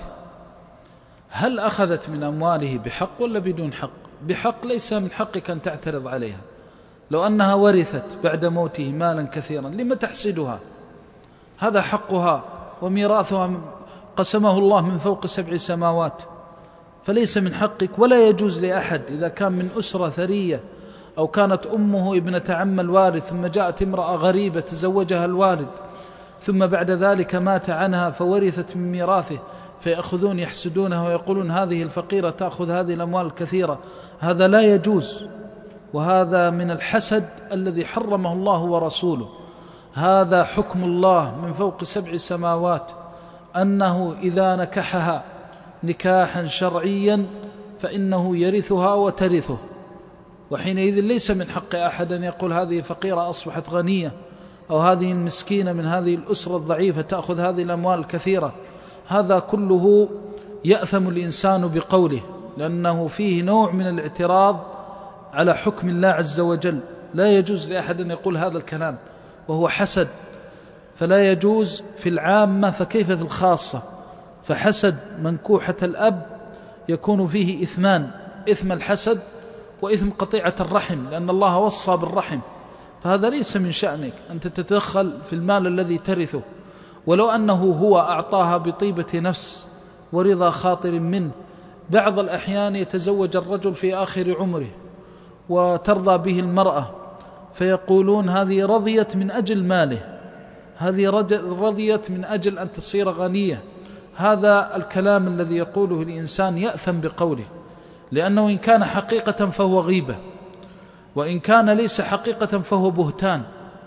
هل أخذت من أمواله بحق ولا بدون حق؟ بحق، ليس من حقك أن تعترض عليها. لو أنها ورثت بعد موته مالا كثيرا لما تحسدها؟ هذا حقها، وميراثها قسمه الله من فوق سبع سماوات، فليس من حقك. ولا يجوز لأحد إذا كان من أسرة ثرية أو كانت أمه ابنة عم الوارث ثم جاءت امرأة غريبة تزوجها الوالد ثم بعد ذلك مات عنها فورثت من ميراثه، فيأخذون يحسدونها ويقولون هذه الفقيرة تأخذ هذه الأموال الكثيرة، هذا لا يجوز، وهذا من الحسد الذي حرمه الله ورسوله. هذا حكم الله من فوق سبع سماوات، أنه إذا نكحها نكاحا شرعيا فإنه يرثها وترثه، وحينئذ ليس من حق أحد أن يقول هذه فقيرة أصبحت غنية، أو هذه المسكينة من هذه الأسرة الضعيفة تأخذ هذه الأموال الكثيرة. هذا كله يأثم الإنسان بقوله، لأنه فيه نوع من الاعتراض على حكم الله عز وجل. لا يجوز لأحد أن يقول هذا الكلام، وهو حسد، فلا يجوز في العامة فكيف في الخاصة؟ فحسد منكوحة الأب يكون فيه إثمان: إثم الحسد وإثم قطيعة الرحم، لأن الله وصى بالرحم، فهذا ليس من شأنك أن تتدخل في المال الذي ترثه. ولو أنه هو أعطاها بطيبة نفس ورضا خاطر منه. بعض الأحيان يتزوج الرجل في آخر عمره وترضى به المرأة، فيقولون هذه رضيت من أجل ماله، هذه رضيت من أجل أن تصير غنية. هذا الكلام الذي يقوله الإنسان يأثم بقوله، لأنه إن كان حقيقة فهو غيبة، وإن كان ليس حقيقة فهو بهتان،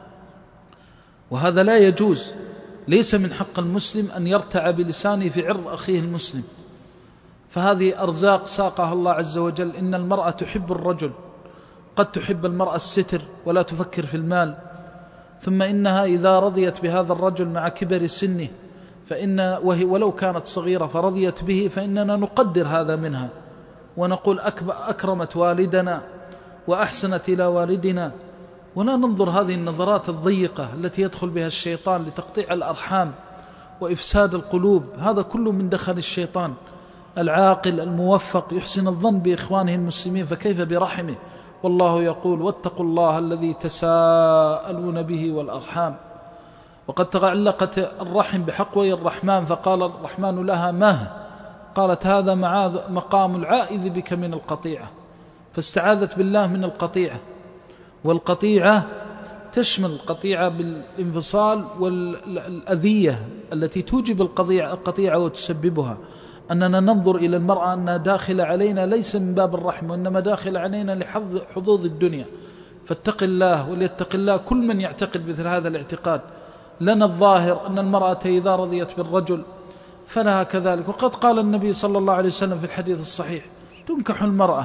وهذا لا يجوز. ليس من حق المسلم أن يرتع بلسانه في عرض أخيه المسلم، فهذه أرزاق ساقها الله عز وجل. إن المرأة تحب الرجل، قد تحب المرأة الستر ولا تفكر في المال، ثم إنها إذا رضيت بهذا الرجل مع كبر سنه فإن وهي ولو كانت صغيرة فرضيت به فإننا نقدر هذا منها ونقول أكرمت والدنا وأحسنت إلى والدنا، ولا ننظر هذه النظرات الضيقة التي يدخل بها الشيطان لتقطيع الأرحام وإفساد القلوب. هذا كله من دخل الشيطان. العاقل الموفق يحسن الظن بإخوانه المسلمين، فكيف برحمه؟ والله يقول واتقوا الله الذي تساءلون به والأرحام. وقد تعلقت الرحم بحقوي الرحمن فقال الرحمن لها ماه، قالت هذا مقام العائذ بك من القطيعة، فاستعاذت بالله من القطيعة. والقطيعة تشمل القطيعة بالانفصال والأذية التي توجب القطيعة وتسببها، أننا ننظر إلى المرأة أنها داخل علينا ليس من باب الرحم، وإنما داخل علينا لحظوظ الدنيا. فاتق الله وليتق الله كل من يعتقد مثل هذا الاعتقاد. لنا الظاهر أن المرأة إذا رضيت بالرجل فلها كذلك. وقد قال النبي صلى الله عليه وسلم في الحديث الصحيح تنكح المرأة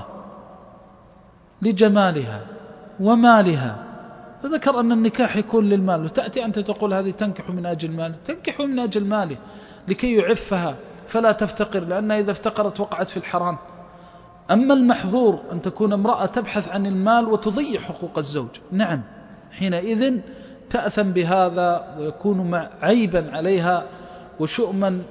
لجمالها ومالها، فذكر أن النكاح يكون للمال. وتأتي أنت تقول هذه تنكح من أجل ماله، تنكح من أجل ماله لكي يعفها فلا تفتقر، لأنها إذا افتقرت وقعت في الحرام. أما المحظور أن تكون امرأة تبحث عن المال وتضيع حقوق الزوج، نعم حينئذ تأثم بهذا ويكون عيبا عليها وشؤما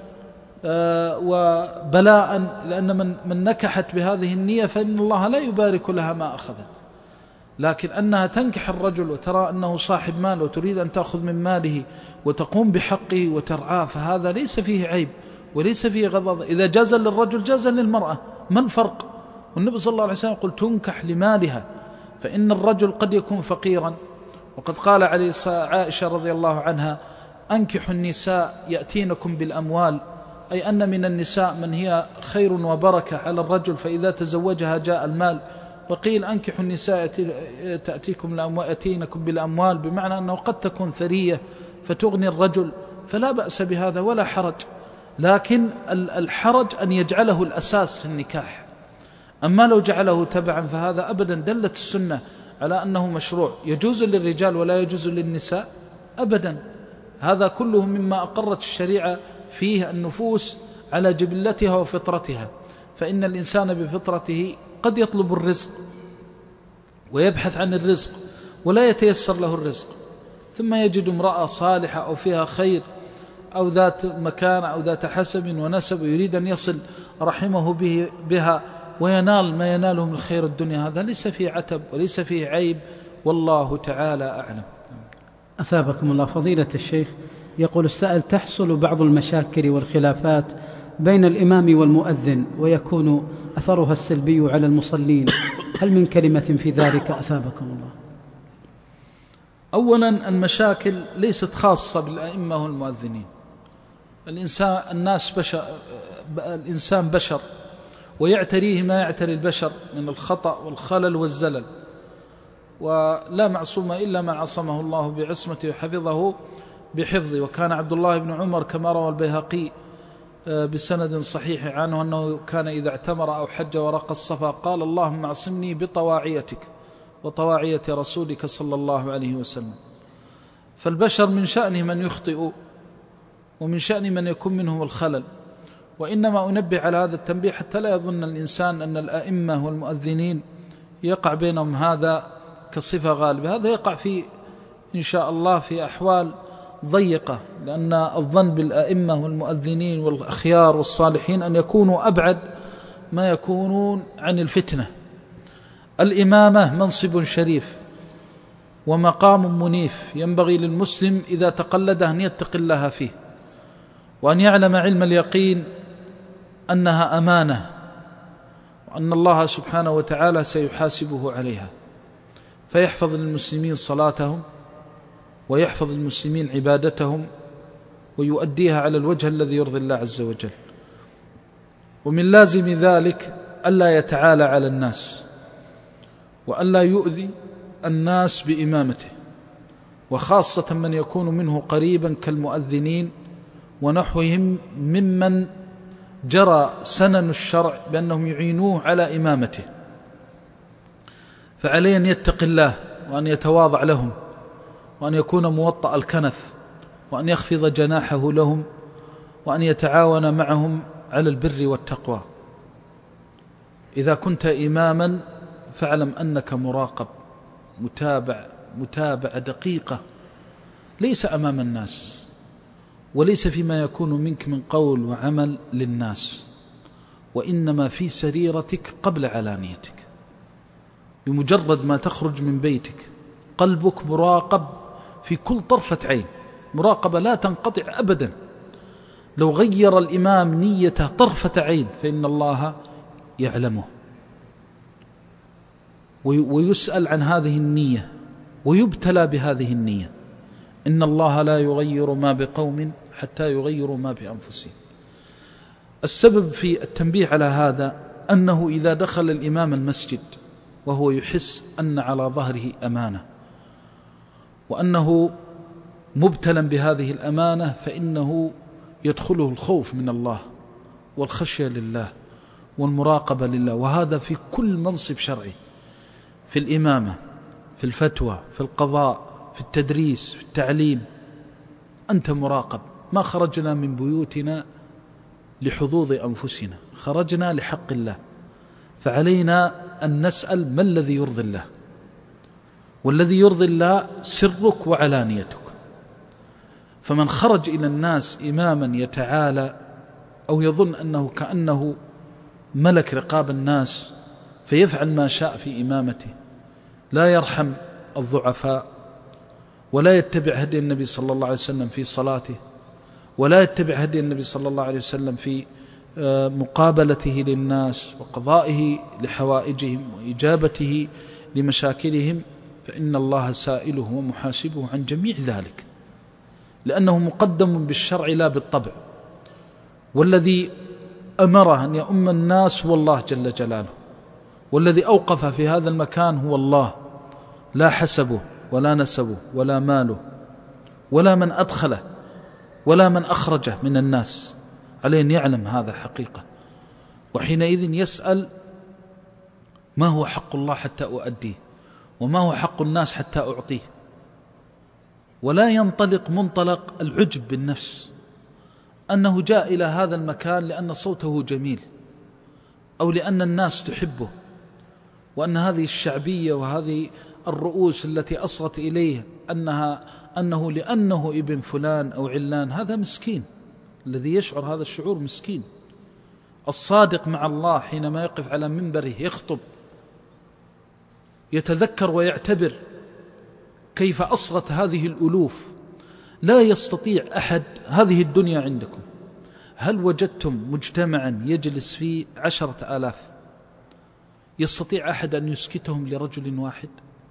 وبلاء، لأن من, من نكحت بهذه النية فإن الله لا يبارك لها ما أخذت. لكن أنها تنكح الرجل وترى أنه صاحب مال وتريد أن تأخذ من ماله وتقوم بحقه وترعاه، فهذا ليس فيه عيب وليس فيه غضاضة. إذا جاز للرجل جاز للمرأة، ما الفرق؟ والنبي صلى الله عليه وسلم يقول تنكح لمالها، فإن الرجل قد يكون فقيرا. وقد قال عليه عائشة رضي الله عنها أنكحوا النساء يأتينكم بالأموال، أي أن من النساء من هي خير وبركة على الرجل فإذا تزوجها جاء المال. وقيل أنكحوا النساء تأتيكم يأتينكم بالأموال، بمعنى أنه قد تكون ثرية فتغني الرجل، فلا بأس بهذا ولا حرج. لكن الحرج أن يجعله الأساس في النكاح. أما لو جعله تبعا فهذا أبدا دلت السنة على أنه مشروع، يجوز للرجال ولا يجوز للنساء أبدا. هذا كله مما أقرت الشريعة فيه النفوس على جبلتها وفطرتها. فإن الإنسان بفطرته قد يطلب الرزق ويبحث عن الرزق ولا يتيسر له الرزق، ثم يجد امرأة صالحة أو فيها خير أو ذات مكان أو ذات حسب ونسب ويريد أن يصل رحمه به بها وينال ما يناله من خير الدنيا، هذا ليس فيه عتب وليس فيه عيب، والله تعالى أعلم. أثابكم الله. فضيلة الشيخ، يقول السائل تحصل بعض المشاكل والخلافات بين الإمام والمؤذن ويكون أثرها السلبي على المصلين، هل من كلمة في ذلك أثابكم الله؟ أولا المشاكل ليست خاصة بالأئمة والمؤذنين. الإنسان الناس بشر، الإنسان بشر ويعتريه ما يعتري البشر من الخطأ والخلل والزلل، ولا معصوم إلا من عصمه الله بعصمته وحفظه بحفظه. وكان عبد الله بن عمر كما روى البيهقي بسند صحيح عنه أنه كان إذا اعتمر أو حج ورق الصفا قال اللهم اعصمني بطواعيتك وطواعية رسولك صلى الله عليه وسلم. فالبشر من شأنه من يخطئ ومن شأن من يكون منهم الخلل، وإنما أنبه على هذا التنبيه حتى لا يظن الإنسان أن الأئمة والمؤذنين يقع بينهم هذا كصفة غالبة. هذا يقع في إن شاء الله في أحوال ضيقة، لأن الظن بالأئمة والمؤذنين والأخيار والصالحين أن يكونوا أبعد ما يكونون عن الفتنة. الإمامة منصب شريف ومقام منيف، ينبغي للمسلم إذا تقلده أن يتق الله فيه، وأن يعلم علم اليقين أنها أمانة، وأن الله سبحانه وتعالى سيحاسبه عليها، فيحفظ للمسلمين صلاتهم ويحفظ المسلمين عبادتهم ويؤديها على الوجه الذي يرضي الله عز وجل. ومن لازم ذلك ألا يتعالى على الناس وألا يؤذي الناس بإمامته، وخاصة من يكون منه قريبا كالمؤذنين ونحوهم ممن جرى سنن الشرع بأنهم يعينوه على إمامته. فعليه أن يتق الله وأن يتواضع لهم، وأن يكون موطأ الكنف، وأن يخفض جناحه لهم، وأن يتعاون معهم على البر والتقوى. إذا كنت إماما فاعلم أنك مراقب، متابع متابعة دقيقة، ليس أمام الناس، وليس فيما يكون منك من قول وعمل للناس، وإنما في سريرتك قبل علانيتك. بمجرد ما تخرج من بيتك قلبك مراقب في كل طرفة عين، مراقبة لا تنقطع أبدا. لو غير الإمام نيته طرفة عين فإن الله يعلمه ويسأل عن هذه النية ويبتلى بهذه النية. إن الله لا يغير ما بقوم حتى يغيروا ما بأنفسهم. السبب في التنبيه على هذا أنه إذا دخل الإمام المسجد وهو يحس أن على ظهره أمانة وأنه مبتلا بهذه الأمانة فإنه يدخله الخوف من الله والخشية لله والمراقبة لله، وهذا في كل منصب شرعي، في الإمامة، في الفتوى، في القضاء، في التدريس، في التعليم. أنت مراقب. ما خرجنا من بيوتنا لحظوظ أنفسنا، خرجنا لحق الله، فعلينا أن نسأل ما الذي يرضي الله، والذي يرضي الله سرك وعلانيتك. فمن خرج إلى الناس إماما يتعالى أو يظن أنه كأنه ملك رقاب الناس فيفعل ما شاء في إمامته، لا يرحم الضعفاء، ولا يتبع هدي النبي صلى الله عليه وسلم في صلاته، ولا يتبع هدي النبي صلى الله عليه وسلم في مقابلته للناس وقضائه لحوائجهم وإجابته لمشاكلهم، فإن الله سائله ومحاسبه عن جميع ذلك، لأنه مقدم بالشرع لا بالطبع. والذي أمره أن يؤم الناس هو الله جل جلاله، والذي أوقف في هذا المكان هو الله، لا حسبه ولا نسبه ولا ماله ولا من أدخله ولا من أخرجه من الناس. عليه أن يعلم هذا حقيقة، وحينئذ يسأل ما هو حق الله حتى أؤديه، وما هو حق الناس حتى أعطيه، ولا ينطلق منطلق العجب بالنفس أنه جاء إلى هذا المكان لأن صوته جميل أو لأن الناس تحبه، وأن هذه الشعبية وهذه الرؤوس التي أصغت إليه أنها أنه لأنه ابن فلان أو علان. هذا مسكين، الذي يشعر هذا الشعور مسكين. الصادق مع الله حينما يقف على منبره يخطب يتذكر ويعتبر كيف أصغت هذه الألوف. لا يستطيع أحد. هذه الدنيا عندكم، هل وجدتم مجتمعا يجلس فيه عشرة آلاف يستطيع أحد أن يسكتهم لرجل واحد؟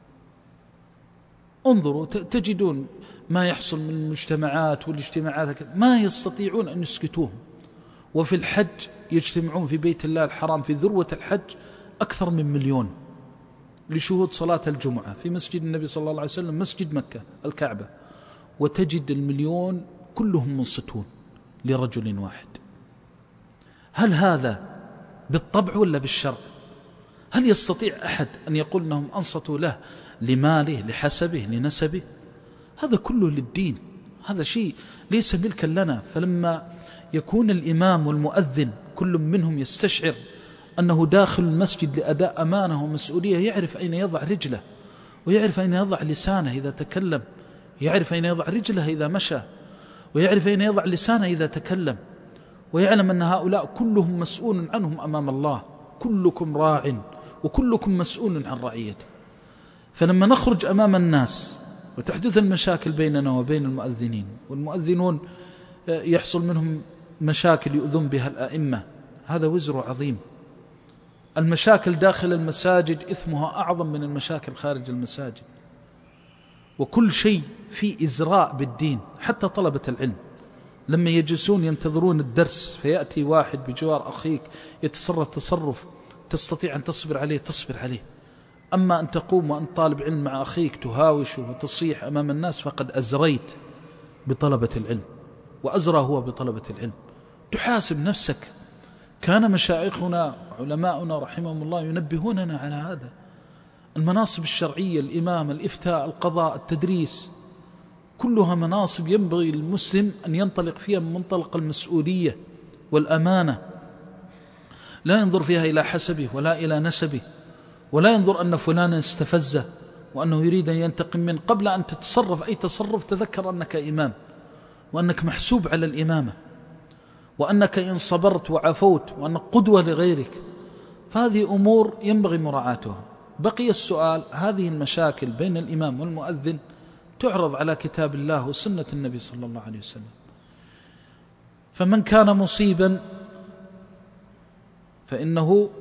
انظروا تجدون ما يحصل من المجتمعات والاجتماعات، ما يستطيعون أن يسكتوهم. وفي الحج يجتمعون في بيت الله الحرام في ذروة الحج أكثر من مليون لشهود صلاة الجمعة في مسجد النبي صلى الله عليه وسلم، مسجد مكة الكعبة، وتجد المليون كلهم منصتون لرجل واحد. هل هذا بالطبع ولا بالشرع؟ هل يستطيع أحد أن يقول أنهم أنصتوا له لماله لحسبه لنسبه؟ هذا كله للدين، هذا شيء ليس ملكا لنا. فلما يكون الإمام والمؤذن كل منهم يستشعر أنه داخل المسجد لأداء أمانة ومسؤولية، يعرف أين يضع رجله، ويعرف أين يضع لسانه إذا تكلم، يعرف أين يضع رجله إذا مشى، ويعرف أين يضع لسانه إذا تكلم، ويعلم أن هؤلاء كلهم مسؤول عنهم أمام الله. كلكم راع وكلكم مسؤول عن رعيته. فلما نخرج أمام الناس وتحدث المشاكل بيننا وبين المؤذنين، والمؤذنون يحصل منهم مشاكل يؤذون بها الأئمة، هذا وزر عظيم. المشاكل داخل المساجد إثمها أعظم من المشاكل خارج المساجد. وكل شيء في إزراء بالدين، حتى طلبة العلم لما يجلسون ينتظرون الدرس فيأتي واحد بجوار أخيك يتصرف تصرف تستطيع أن تصبر عليه تصبر عليه. أما أن تقوم وأنت طالب علم مع أخيك تهاوشه وتصيح أمام الناس فقد أزريت بطلبة العلم، وأزرى هو بطلبة العلم. تحاسب نفسك. كان مشايخنا علماؤنا رحمهم الله ينبهوننا على هذا. المناصب الشرعية، الإمام، الإفتاء، القضاء، التدريس، كلها مناصب ينبغي للمسلم أن ينطلق فيها من منطلق المسؤولية والأمانة، لا ينظر فيها إلى حسبه ولا إلى نسبه، ولا ينظر أن فلانا استفزه وأنه يريد أن ينتقم منه. قبل أن تتصرف أي تصرف تذكر أنك إمام، وأنك محسوب على الإمامة، وأنك إن صبرت وعفوت وأنك قدوة لغيرك، فهذه أمور ينبغي مراعاتها. بقي السؤال، هذه المشاكل بين الإمام والمؤذن تعرض على كتاب الله وسنة النبي صلى الله عليه وسلم، فمن كان مصيبا فإنه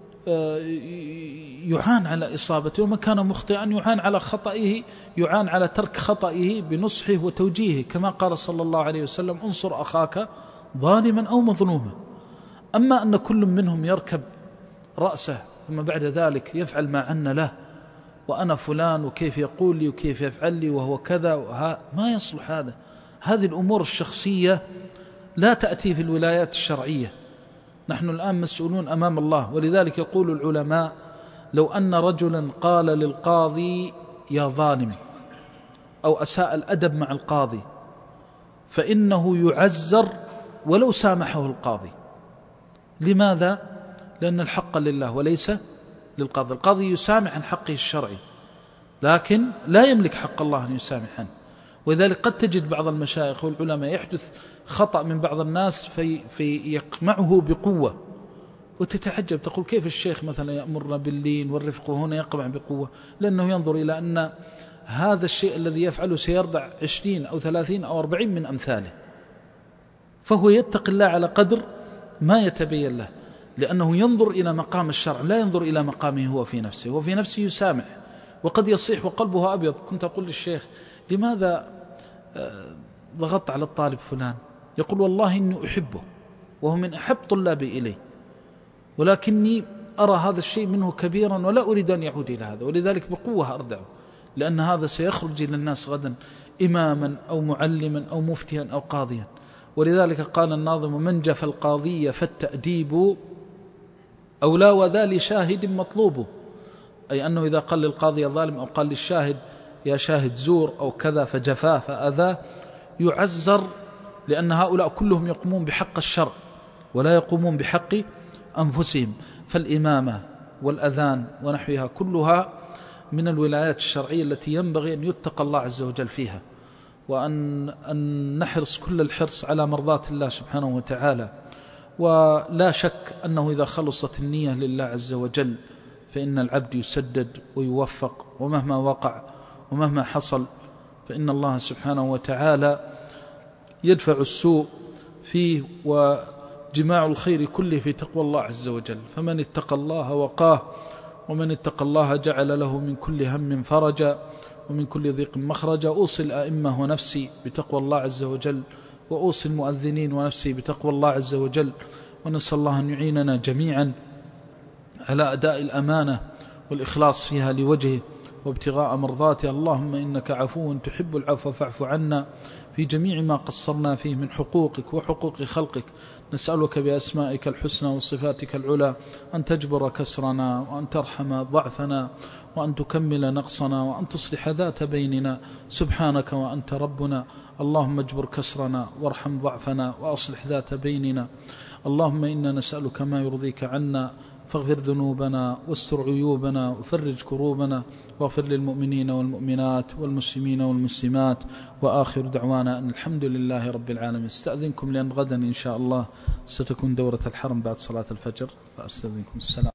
يعان على إصابته، ومن كان مخطئا يعان على خطئه، يعان على ترك خطئه بنصحه وتوجيهه، كما قال صلى الله عليه وسلم: انصر أخاك ظالما أو مظلوما. أما أن كل منهم يركب رأسه ثم بعد ذلك يفعل ما عنا له، وأنا فلان وكيف يقول لي وكيف يفعل لي وهو كذا وها، ما يصلح هذا. هذه الأمور الشخصية لا تأتي في الولايات الشرعية. نحن الآن مسؤولون أمام الله، ولذلك يقول العلماء: لو أن رجلا قال للقاضي يا ظالم أو أساء الأدب مع القاضي، فإنه يعزر ولو سامحه القاضي. لماذا؟ لأن الحق لله وليس للقاضي. القاضي يسامح عن حقه الشرعي، لكن لا يملك حق الله أن يسامح عنه. ولذلك قد تجد بعض المشايخ والعلماء يحدث خطأ من بعض الناس في, في يقمعه بقوة، وتتعجب تقول: كيف الشيخ مثلا يأمرنا باللين والرفق وهنا يقمع بقوة؟ لأنه ينظر إلى أن هذا الشيء الذي يفعله سيرضع عشرين أو ثلاثين أو أربعين من أمثاله، فهو يتقي الله على قدر ما يتبين له، لأنه ينظر إلى مقام الشرع، لا ينظر إلى مقامه هو في نفسه. وفي نفسه يسامح وقد يصيح وقلبه أبيض. كنت أقول للشيخ: لماذا ضغطت على الطالب فلان؟ يقول: والله إني أحبه وهو من أحب طلابي إلي، ولكني أرى هذا الشيء منه كبيرا ولا أريد أن يعود إلى هذا، ولذلك بقوة أردعه، لأن هذا سيخرج إلى الناس غدا إماما أو معلما أو مفتيا أو قاضيا. ولذلك قال الناظم: من جف القاضي فالتأديب أولى وذا لشاهد مطلوب. أي أنه إذا قال للقاضي ظالم أو قال للشاهد يا شاهد زور أو كذا فجفاه فأذاه، يعزر، لأن هؤلاء كلهم يقومون بحق الشرع ولا يقومون بحق أنفسهم. فالإمامة والأذان ونحوها كلها من الولايات الشرعية التي ينبغي أن يتقى الله عز وجل فيها، وأن أن نحرص كل الحرص على مرضاة الله سبحانه وتعالى. ولا شك أنه إذا خلصت النية لله عز وجل فإن العبد يسدد ويوفق، ومهما وقع ومهما حصل فإن الله سبحانه وتعالى يدفع السوء فيه وجماع الخير كله في تقوى الله عز وجل. فمن اتقى الله وقاه، ومن اتقى الله جعل له من كل هم فرجا ومن كل ضيق مخرجا. أوصي الأئمة ونفسي بتقوى الله عز وجل، وأوصي المؤذنين ونفسي بتقوى الله عز وجل، ونسأل الله أن يعيننا جميعا على أداء الأمانة والإخلاص فيها لوجهه وابتغاء مرضاته. اللهم إنك عفو تحب العفو فاعف عنا في جميع ما قصرنا فيه من حقوقك وحقوق خلقك. نسألك بأسمائك الحسنى وصفاتك العلى أن تجبر كسرنا، وأن ترحم ضعفنا، وأن تكمل نقصنا، وأن تصلح ذات بيننا. سبحانك وأنت ربنا، اللهم اجبر كسرنا وارحم ضعفنا وأصلح ذات بيننا. اللهم إنا نسألك ما يرضيك عنا، فاغفر ذنوبنا واستر عيوبنا وفرج كروبنا، واغفر للمؤمنين والمؤمنات والمسلمين والمسلمات. وآخر دعوانا أن الحمد لله رب العالمين. استأذنكم لأن غدا إن شاء الله ستكون دورة الحرم بعد صلاة الفجر، فأستأذنكم. السلام.